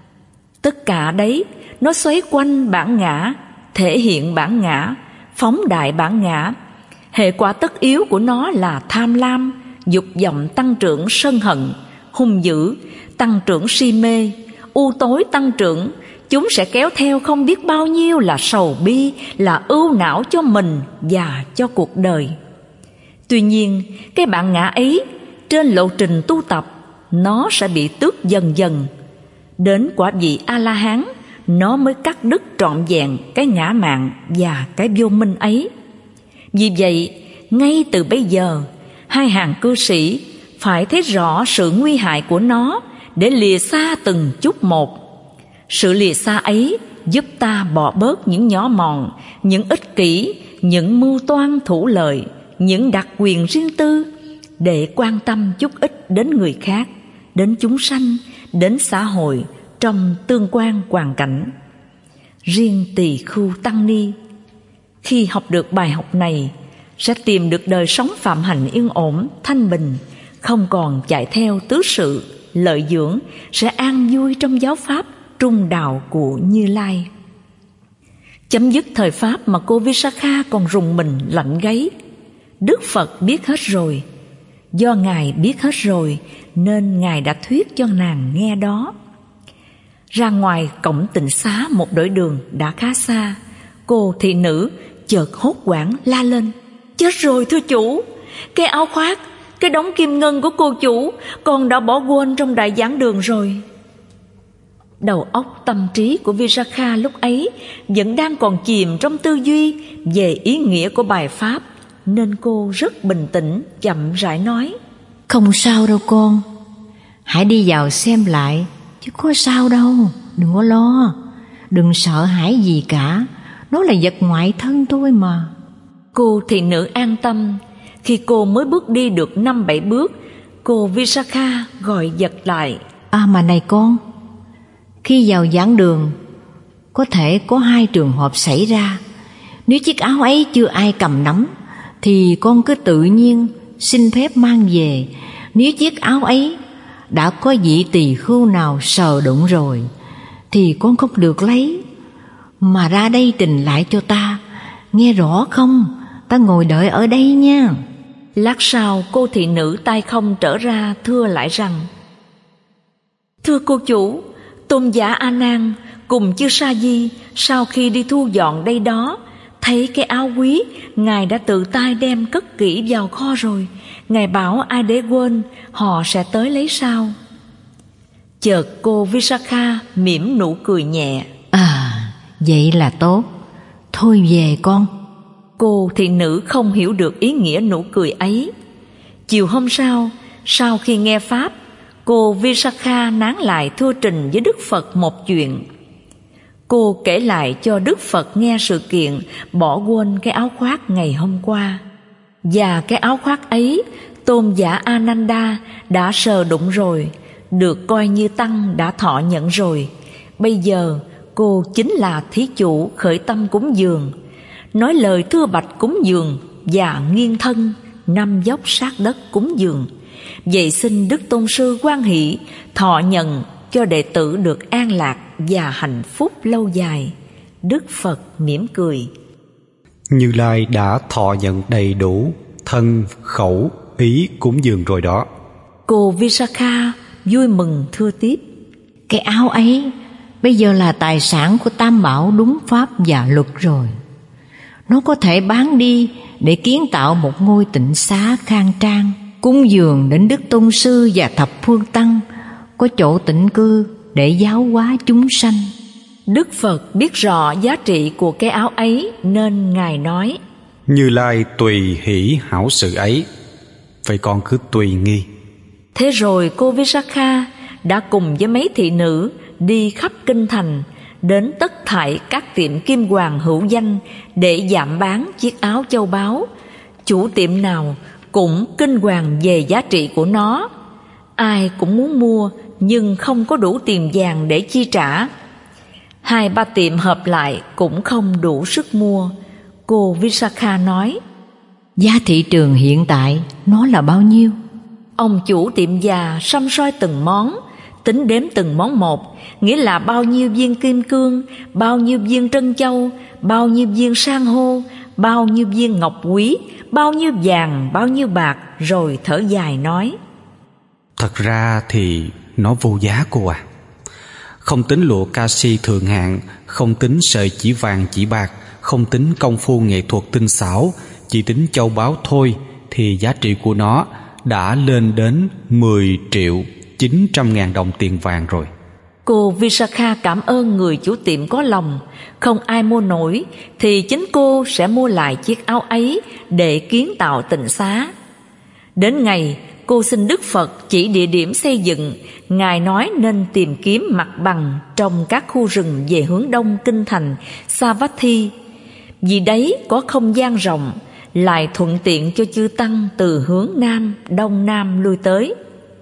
Tất cả đấy nó xoay quanh bản ngã, thể hiện bản ngã, phóng đại bản ngã. Hệ quả tất yếu của nó là tham lam, dục vọng tăng trưởng sân hận, hung dữ tăng trưởng si mê, u tối tăng trưởng. Chúng sẽ kéo theo không biết bao nhiêu là sầu bi, là ưu não cho mình và cho cuộc đời. Tuy nhiên, cái bản ngã ấy trên lộ trình tu tập, nó sẽ bị tước dần dần. Đến quả vị A-la-hán, nó mới cắt đứt trọn vẹn cái ngã mạn và cái vô minh ấy. Vì vậy, ngay từ bây giờ, hai hàng cư sĩ phải thấy rõ sự nguy hại của nó để lìa xa từng chút một. Sự lìa xa ấy giúp ta bỏ bớt những nhỏ mòn, những ích kỷ, những mưu toan thủ lợi, những đặc quyền riêng tư, để quan tâm chút ít đến người khác, đến chúng sanh, đến xã hội trong tương quan hoàn cảnh. Riêng tỳ khưu tăng ni, khi học được bài học này, sẽ tìm được đời sống phạm hạnh yên ổn, thanh bình, không còn chạy theo tứ sự, lợi dưỡng, sẽ an vui trong giáo pháp trung đạo của Như Lai. Chấm dứt thời Pháp mà cô Visakha còn rùng mình lạnh gáy. Đức Phật biết hết rồi. Do Ngài biết hết rồi nên Ngài đã thuyết cho nàng nghe đó. Ra ngoài cổng tịnh xá một dãy đường đã khá xa, cô thị nữ chợt hốt hoảng la lên: Chết rồi thưa chủ, cái áo khoác, cái đống kim ngân của cô chủ con đã bỏ quên trong đại giảng đường rồi. Đầu óc tâm trí của Visakha lúc ấy vẫn đang còn chìm trong tư duy về ý nghĩa của bài pháp, nên cô rất bình tĩnh chậm rãi nói: Không sao đâu con, hãy đi vào xem lại, chứ có sao đâu, đừng có lo, đừng sợ hãi gì cả, nó là vật ngoại thân thôi mà. Cô thị nữ an tâm. Khi cô mới bước đi được năm bảy bước, cô Visakha gọi giật lại: À mà này con, khi vào giảng đường có thể có hai trường hợp xảy ra. Nếu chiếc áo ấy chưa ai cầm nắm thì con cứ tự nhiên xin phép mang về. Nếu chiếc áo ấy đã có vị tỳ khưu nào sờ đụng rồi thì con không được lấy, mà ra đây trình lại cho ta, nghe rõ không? Ta ngồi đợi ở đây nha. Lát sau, cô thị nữ tay không trở ra thưa lại rằng: Thưa cô chủ, tôn giả A Nan cùng chư Sa Di sau khi đi thu dọn đây đó, thấy cái áo quý, Ngài đã tự tay đem cất kỹ vào kho rồi. Ngài bảo ai để quên, họ sẽ tới lấy sau. Chợt cô Visakha mỉm nụ cười nhẹ: À, vậy là tốt, thôi về con. Cô thị nữ không hiểu được ý nghĩa nụ cười ấy. Chiều hôm sau, sau khi nghe pháp, cô Visakha nán lại thưa trình với Đức Phật một chuyện. Cô kể lại cho Đức Phật nghe sự kiện bỏ quên cái áo khoác ngày hôm qua. Và cái áo khoác ấy tôn giả Ananda đã sờ đụng rồi, được coi như tăng đã thọ nhận rồi. Bây giờ cô chính là thí chủ khởi tâm cúng dường, nói lời thưa bạch cúng dường và nghiêng thân năm dốc sát đất cúng dường. Vậy xin Đức Tôn Sư hoan hỷ thọ nhận cho đệ tử được an lạc và hạnh phúc lâu dài. Đức Phật mỉm cười. Như Lai đã thọ nhận đầy đủ thân, khẩu, ý cúng dường rồi đó. Cô Visakha vui mừng thưa tiếp. Cái áo ấy bây giờ là tài sản của Tam Bảo đúng pháp và luật rồi. Nó có thể bán đi để kiến tạo một ngôi tịnh xá khang trang, cúng dường đến Đức Tôn Sư và thập phương tăng, có chỗ tịnh cư để giáo hóa chúng sanh. Đức Phật biết rõ giá trị của cái áo ấy nên Ngài nói: Như Lai tùy hỷ hảo sự ấy, vậy con cứ tùy nghi. Thế rồi cô Visakha đã cùng với mấy thị nữ đi khắp kinh thành, đến tất thảy các tiệm kim hoàng hữu danh để giảm bán chiếc áo châu báu. Chủ tiệm nào cũng kinh hoàng về giá trị của nó. Ai cũng muốn mua nhưng không có đủ tiền vàng để chi trả. Hai ba tiệm hợp lại cũng không đủ sức mua. Cô Visakha nói: Giá thị trường hiện tại nó là bao nhiêu? Ông chủ tiệm già săm soi từng món, tính đếm từng món một, nghĩa là bao nhiêu viên kim cương, bao nhiêu viên trân châu, bao nhiêu viên san hô, bao nhiêu viên ngọc quý, bao nhiêu vàng, bao nhiêu bạc, rồi thở dài nói: Thật ra thì nó vô giá cô à. Không tính lụa Kashi thượng hạng, không tính sợi chỉ vàng chỉ bạc, không tính công phu nghệ thuật tinh xảo, chỉ tính châu báu thôi, thì giá trị của nó đã lên đến mười triệu chín trăm ngàn đồng tiền vàng rồi. Cô Visakha cảm ơn người chủ tiệm có lòng. Không ai mua nổi thì chính cô sẽ mua lại chiếc áo ấy để kiến tạo tịnh xá. Đến ngày cô xin Đức Phật chỉ địa điểm xây dựng, Ngài nói nên tìm kiếm mặt bằng trong các khu rừng về hướng đông kinh thành Savatthi, vì đấy có không gian rộng, lại thuận tiện cho chư tăng từ hướng nam, đông nam lui tới.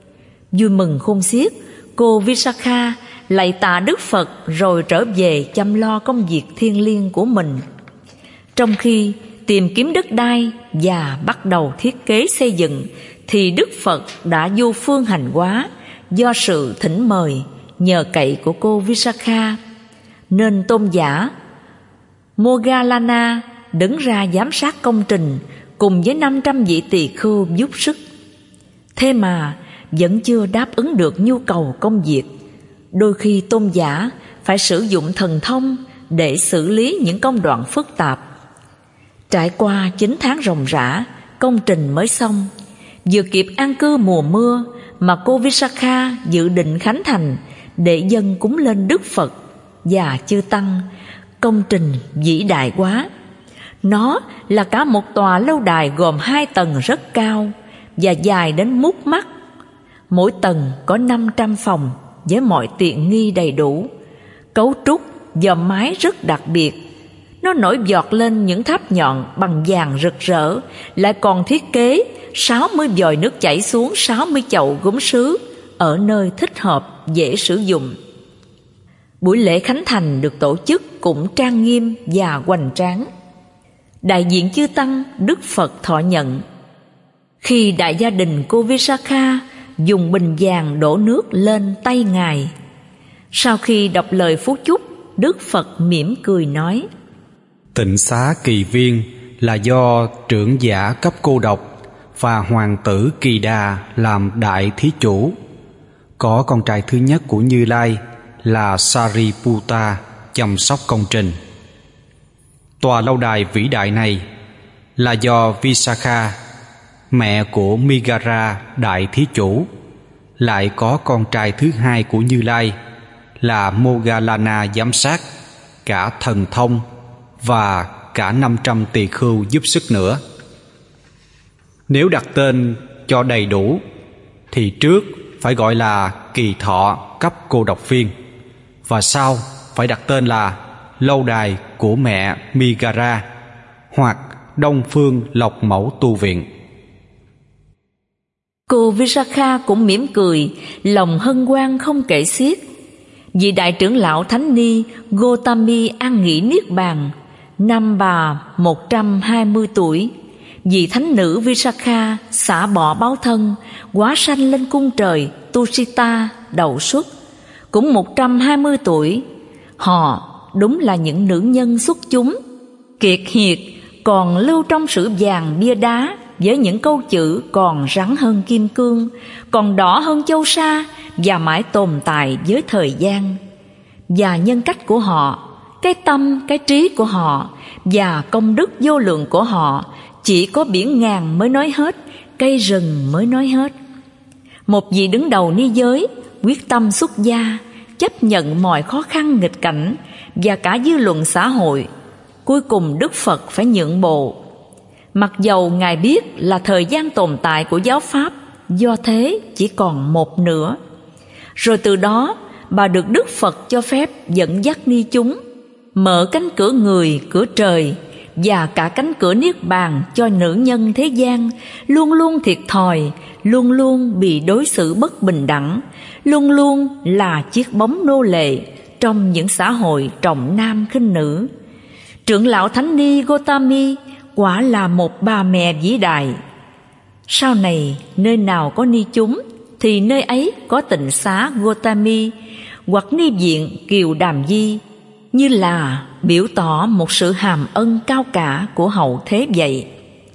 Vui mừng khôn xiết, cô Visakha lạy tạ Đức Phật rồi trở về chăm lo công việc thiêng liêng của mình. Trong khi tìm kiếm đất đai và bắt đầu thiết kế xây dựng, thì Đức Phật đã vô phương hành hóa do sự thỉnh mời nhờ cậy của cô Visakha, nên tôn giả Moggallana đứng ra giám sát công trình cùng với năm trăm vị tỳ khưu giúp sức. Thế mà vẫn chưa đáp ứng được nhu cầu công việc. Đôi khi tôn giả phải sử dụng thần thông để xử lý những công đoạn phức tạp. Trải qua chín tháng ròng rã, công trình mới xong. Vừa kịp an cư mùa mưa mà cô Visakha dự định khánh thành để dâng cúng lên Đức Phật và chư tăng. Công trình vĩ đại quá. Nó là cả một tòa lâu đài gồm hai tầng rất cao và dài đến mút mắt. Mỗi tầng có năm trăm phòng với mọi tiện nghi đầy đủ. Cấu trúc dòm mái rất đặc biệt. Nó nổi giọt lên những tháp nhọn bằng vàng rực rỡ, lại còn thiết kế sáu mươi vòi nước chảy xuống sáu mươi chậu gốm sứ ở nơi thích hợp dễ sử dụng. Buổi lễ khánh thành được tổ chức cũng trang nghiêm và hoành tráng. Đại diện chư tăng Đức Phật thọ nhận. Khi đại gia đình cô Visakha dùng bình vàng đổ nước lên tay Ngài, sau khi đọc lời phú chúc, Đức Phật mỉm cười nói: Tịnh xá Kỳ Viên là do trưởng giả cấp cô độc và hoàng tử Kỳ Đà làm đại thí chủ. Có con trai thứ nhất của Như Lai là Sariputta chăm sóc công trình. Tòa lâu đài vĩ đại này là do Visakha, mẹ của Migara đại thí chủ, lại có con trai thứ hai của Như Lai là Moggallana giám sát, cả thần thông và cả năm trăm tỳ khưu giúp sức nữa. Nếu đặt tên cho đầy đủ thì trước phải gọi là kỳ thọ cấp cô độc viên, và sau phải đặt tên là lâu đài của mẹ Megara hoặc Đông Phương Lộc Mẫu Tu Viện. Cô Visakha cũng mỉm cười, lòng hân hoan không kể xiết. Vị đại trưởng lão Thánh Ni Gotami an nghỉ niết bàn, năm bà một trăm hai mươi tuổi. Vị thánh nữ Visakha xả bỏ báo thân, hóa sanh lên cung trời Tusita đầu xuất, cũng một trăm hai mươi tuổi. Họ đúng là những nữ nhân xuất chúng, kiệt hiệt, còn lưu trong sử vàng bia đá, với những câu chữ còn rắn hơn kim cương, còn đỏ hơn châu sa, và mãi tồn tại với thời gian. Và nhân cách của họ, cái tâm, cái trí của họ và công đức vô lượng của họ, chỉ có biển ngàn mới nói hết, cây rừng mới nói hết. Một vị đứng đầu ni giới, quyết tâm xuất gia, chấp nhận mọi khó khăn nghịch cảnh và cả dư luận xã hội. Cuối cùng Đức Phật phải nhượng bộ. Mặc dầu Ngài biết là thời gian tồn tại của giáo Pháp do thế chỉ còn một nửa. Rồi từ đó bà được Đức Phật cho phép dẫn dắt ni chúng, mở cánh cửa người, cửa trời và cả cánh cửa niết bàn cho nữ nhân thế gian, luôn luôn thiệt thòi, luôn luôn bị đối xử bất bình đẳng, luôn luôn là chiếc bóng nô lệ trong những xã hội trọng nam khinh nữ. Trưởng lão Thánh Ni Gotami quả là một bà mẹ vĩ đại. Sau này nơi nào có ni chúng thì nơi ấy có tịnh xá Gotami hoặc ni viện Kiều Đàm Di, như là biểu tỏ một sự hàm ân cao cả của hậu thế vậy.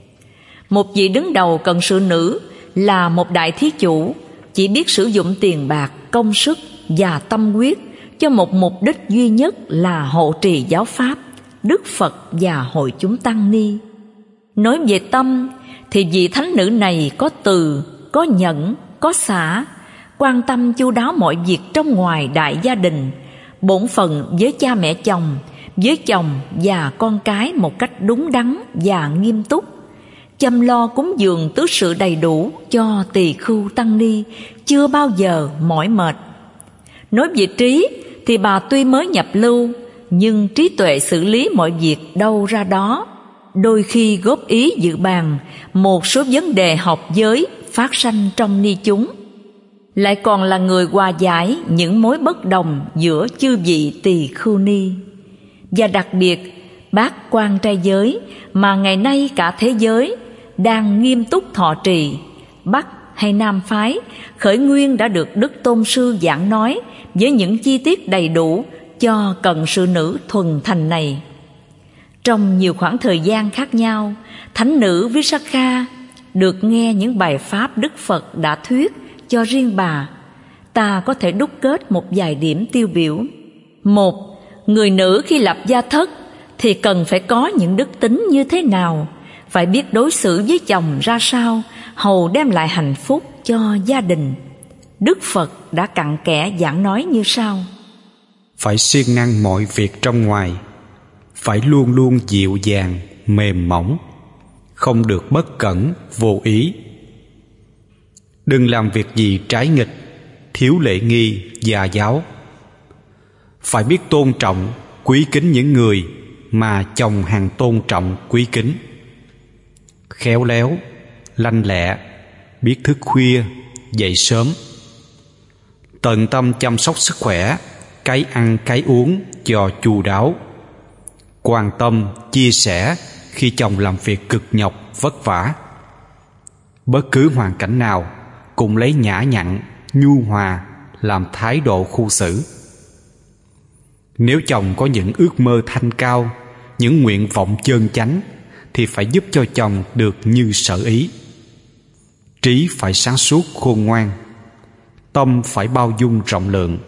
Một vị đứng đầu cần sự nữ là một đại thí chủ, chỉ biết sử dụng tiền bạc, công sức và tâm huyết cho một mục đích duy nhất là hộ trì giáo Pháp, Đức Phật và hội chúng tăng ni. Nói về tâm thì vị thánh nữ này có từ, có nhẫn, có xả, quan tâm chu đáo mọi việc trong ngoài đại gia đình, bổn phận với cha mẹ chồng, với chồng và con cái một cách đúng đắn và nghiêm túc, chăm lo cúng dường tứ sự đầy đủ cho tỳ khưu tăng ni, chưa bao giờ mỏi mệt. Nói về trí thì bà tuy mới nhập lưu, nhưng trí tuệ xử lý mọi việc đâu ra đó, đôi khi góp ý dự bàn một số vấn đề học giới phát sanh trong ni chúng, lại còn là người hòa giải những mối bất đồng giữa chư vị tỳ khưu ni. Và đặc biệt bát quan trai giới mà ngày nay cả thế giới đang nghiêm túc thọ trì, Bắc hay Nam phái, khởi nguyên đã được Đức Tôn Sư giảng nói với những chi tiết đầy đủ cho cận sự nữ thuần thành này. Trong nhiều khoảng thời gian khác nhau, thánh nữ Visakha được nghe những bài pháp Đức Phật đã thuyết cho riêng bà. Ta có thể đúc kết một vài điểm tiêu biểu. Một, người nữ khi lập gia thất thì cần phải có những đức tính như thế nào, phải biết đối xử với chồng ra sao, hầu đem lại hạnh phúc cho gia đình. Đức Phật đã cặn kẽ giảng nói như sau: phải siêng năng mọi việc trong ngoài, phải luôn luôn dịu dàng, mềm mỏng, không được bất cẩn, vô ý. Đừng làm việc gì trái nghịch, thiếu lễ nghi, gia giáo. Phải biết tôn trọng, quý kính những người mà chồng hàng tôn trọng, quý kính. Khéo léo, lanh lẹ, biết thức khuya, dậy sớm. Tận tâm chăm sóc sức khỏe, cái ăn cái uống cho chu đáo. Quan tâm, chia sẻ khi chồng làm việc cực nhọc, vất vả. Bất cứ hoàn cảnh nào cũng lấy nhã nhặn, nhu hòa làm thái độ khu xử. Nếu chồng có những ước mơ thanh cao, những nguyện vọng chân chánh, thì phải giúp cho chồng được như sở ý. Trí phải sáng suốt khôn ngoan, tâm phải bao dung rộng lượng.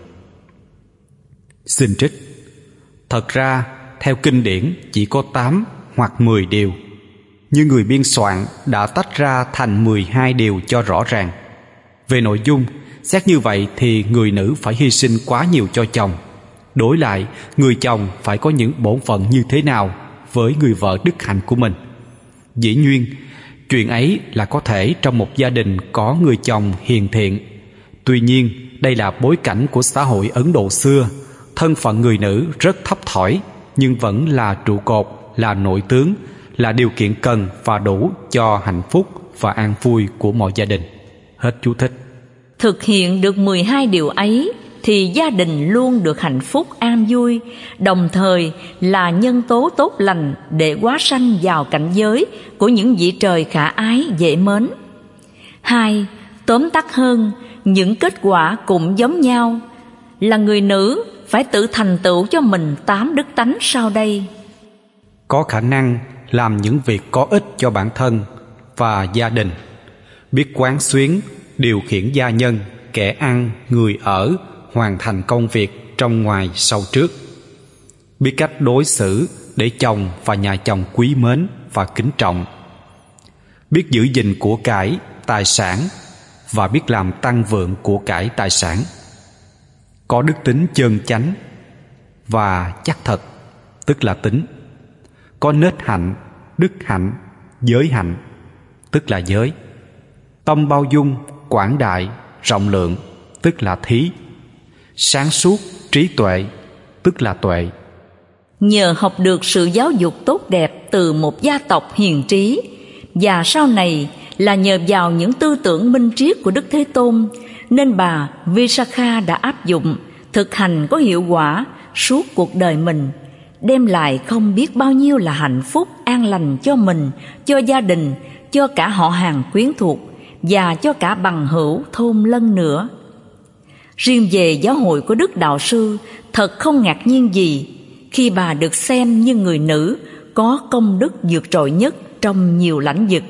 Xin trích: thật ra theo kinh điển chỉ có tám hoặc mười điều, nhưng người biên soạn đã tách ra thành mười hai điều cho rõ ràng. Về nội dung, xét như vậy thì người nữ phải hy sinh quá nhiều cho chồng. Đối lại, người chồng phải có những bổn phận như thế nào với người vợ đức hạnh của mình. Dĩ nhiên, Chuyện ấy là có thể trong một gia đình có người chồng hiền thiện. Tuy nhiên, đây là bối cảnh của xã hội Ấn Độ xưa. Thân phận người nữ rất thấp thỏi, nhưng vẫn là trụ cột, là nội tướng, là điều kiện cần và đủ cho hạnh phúc và an vui của mọi gia đình. Hết chú thích. Thực hiện được mười hai điều ấy thì gia đình luôn được hạnh phúc an vui, đồng thời là nhân tố tốt lành để hóa sanh vào cảnh giới của những vị trời khả ái dễ mến. Hai, tóm tắt hơn, những kết quả cũng giống nhau, là người nữ phải tự thành tựu cho mình tám đức tánh sau đây. Có khả năng làm những việc có ích cho bản thân và gia đình, biết quán xuyến, điều khiển gia nhân, kẻ ăn, người ở, hoàn thành công việc trong ngoài sau trước, biết cách đối xử để chồng và nhà chồng quý mến và kính trọng, biết giữ gìn của cải, tài sản và biết làm tăng vượng của cải tài sản, có đức tính chân chánh và chắc thật, tức là tính, có nết hạnh, đức hạnh, giới hạnh, tức là giới, tâm bao dung, quảng đại, rộng lượng, tức là thí, sáng suốt, trí tuệ, tức là tuệ. Nhờ học được sự giáo dục tốt đẹp từ một gia tộc hiền trí, và sau này là nhờ vào những tư tưởng minh triết của Đức Thế Tôn, nên bà Visakha đã áp dụng, thực hành có hiệu quả suốt cuộc đời mình, đem lại không biết bao nhiêu là hạnh phúc an lành cho mình, cho gia đình, cho cả họ hàng quyến thuộc và cho cả bằng hữu thôn lân nữa. Riêng về giáo hội của Đức Đạo Sư, thật không ngạc nhiên gì khi bà được xem như người nữ có công đức vượt trội nhất trong nhiều lãnh vực.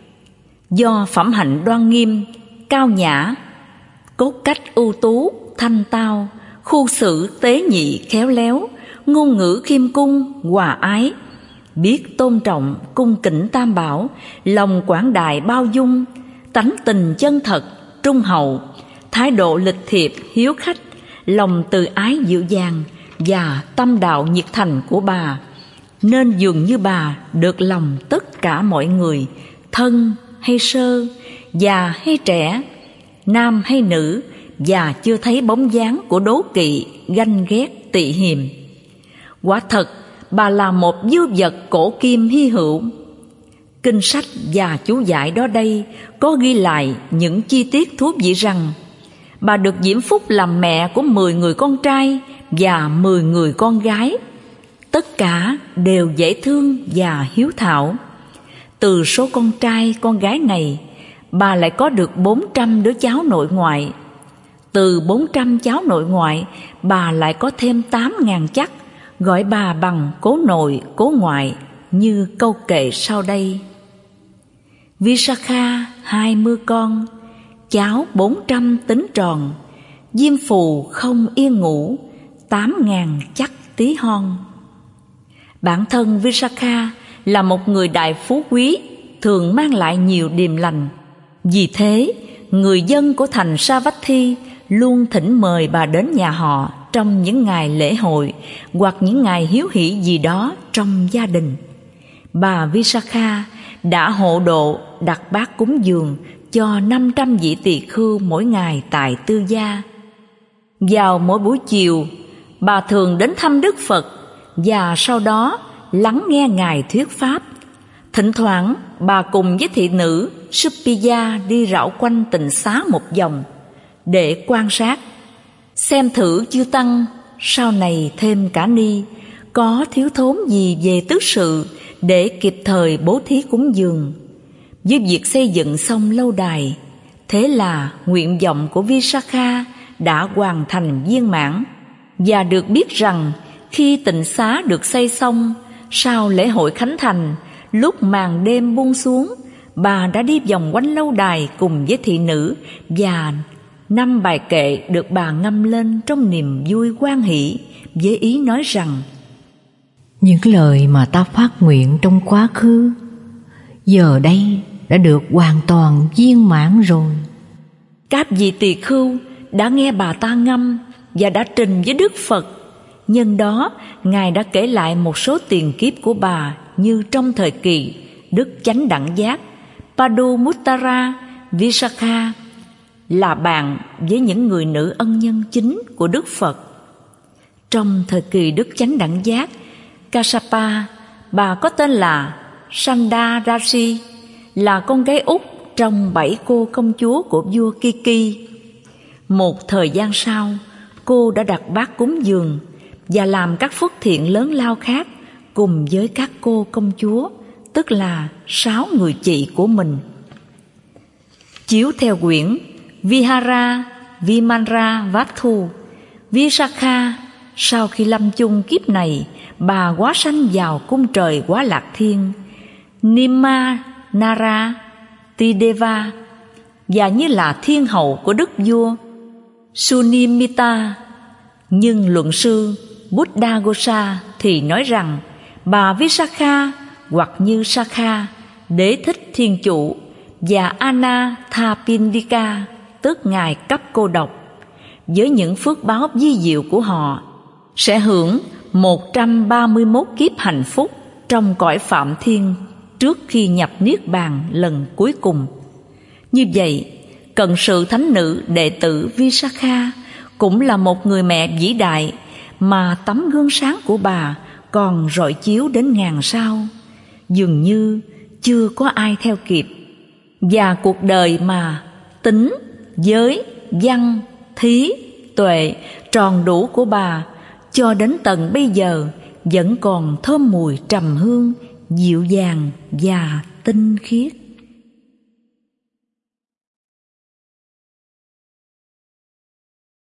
Do phẩm hạnh đoan nghiêm, cao nhã, cốt cách ưu tú, thanh tao, khu xử tế nhị khéo léo, ngôn ngữ khiêm cung, hòa ái, biết tôn trọng, cung kính tam bảo, lòng quảng đại bao dung, tánh tình chân thật, trung hậu, thái độ lịch thiệp, hiếu khách, lòng từ ái dịu dàng và tâm đạo nhiệt thành của bà, nên dường như bà được lòng tất cả mọi người, thân hay sơ, già hay trẻ, nam hay nữ, và chưa thấy bóng dáng của đố kỵ, ganh ghét, tị hiềm. Quả thật, bà là một dư vật cổ kim hy hữu. Kinh sách và chú giải đó đây có ghi lại những chi tiết thú vị rằng bà được diễm phúc làm mẹ của mười người con trai và mười người con gái. Tất cả đều dễ thương và hiếu thảo. Từ số con trai con gái này, bà lại có được bốn trăm đứa cháu nội ngoại. Từ bốn trăm cháu nội ngoại, bà lại có thêm tám ngàn chắc, gọi bà bằng cố nội, cố ngoại, như câu kệ sau đây. Visakha hai mươi con, cháu bốn trăm tính tròn, diêm phù không yên ngủ, tám ngàn chắc tí hon. Bản thân Visakha là một người đại phú quý, thường mang lại nhiều điềm lành. Vì thế, người dân của thành Savatthi luôn thỉnh mời bà đến nhà họ trong những ngày lễ hội hoặc những ngày hiếu hỷ gì đó trong gia đình. Bà Visakha đã hộ độ đặt bát cúng dường cho năm trăm vị tỳ khưu mỗi ngày tại tư gia. Vào mỗi buổi chiều, bà thường đến thăm Đức Phật và sau đó lắng nghe Ngài thuyết pháp. Thỉnh thoảng, bà cùng với thị nữ Supiya đi rảo quanh tịnh xá một vòng để quan sát, xem thử chư tăng sau này thêm cả ni có thiếu thốn gì về tứ sự để kịp thời bố thí cúng dường. Với việc xây dựng xong lâu đài, thế là nguyện vọng của Visakha đã hoàn thành viên mãn, và được biết rằng khi tịnh xá được xây xong, sau lễ hội khánh thành, lúc màn đêm buông xuống, bà đã đi vòng quanh lâu đài cùng với thị nữ, và năm bài kệ được bà ngâm lên trong niềm vui hoan hỷ, với ý nói rằng: những lời mà ta phát nguyện trong quá khứ, giờ đây đã được hoàn toàn viên mãn rồi. Các vị tỳ khưu đã nghe bà ta ngâm và đã trình với Đức Phật. Nhân đó, Ngài đã kể lại một số tiền kiếp của bà như trong thời kỳ Đức Chánh Đẳng Giác, Padumuttara Visakha là bạn với những người nữ ân nhân chính của Đức Phật. Trong thời kỳ Đức Chánh Đẳng Giác, Kassapa, bà có tên là Sandarashi, là con gái út trong bảy cô công chúa của vua Kiki. Một thời gian sau, cô đã đặt bát cúng dường và làm các phước thiện lớn lao khác cùng với các cô công chúa, tức là sáu người chị của mình. Chiếu theo quyển Vihara Vimanra Vattu, Visakha sau khi lâm chung kiếp này, bà hóa sanh vào cung trời Quá Lạc Thiên Nima Nara Tideva, và như là thiên hậu của đức vua Sunimita. Nhưng luận sư Buddhaghosa thì nói rằng bà Visakha hoặc như Sakha, đế thích thiên chủ, và Anathapindika, tức ngài cấp cô độc, với những phước báo vi diệu của họ sẽ hưởng một trăm ba mươi mốt kiếp hạnh phúc trong cõi Phạm Thiên trước khi nhập Niết Bàn lần cuối cùng. Như vậy, cận sự thánh nữ đệ tử Visakha cũng là một người mẹ vĩ đại mà tấm gương sáng của bà còn rọi chiếu đến ngàn sao, dường như chưa có ai theo kịp. Và cuộc đời mà tính, giới, văn, thí, tuệ tròn đủ của bà cho đến tận bây giờ vẫn còn thơm mùi trầm hương, dịu dàng và tinh khiết.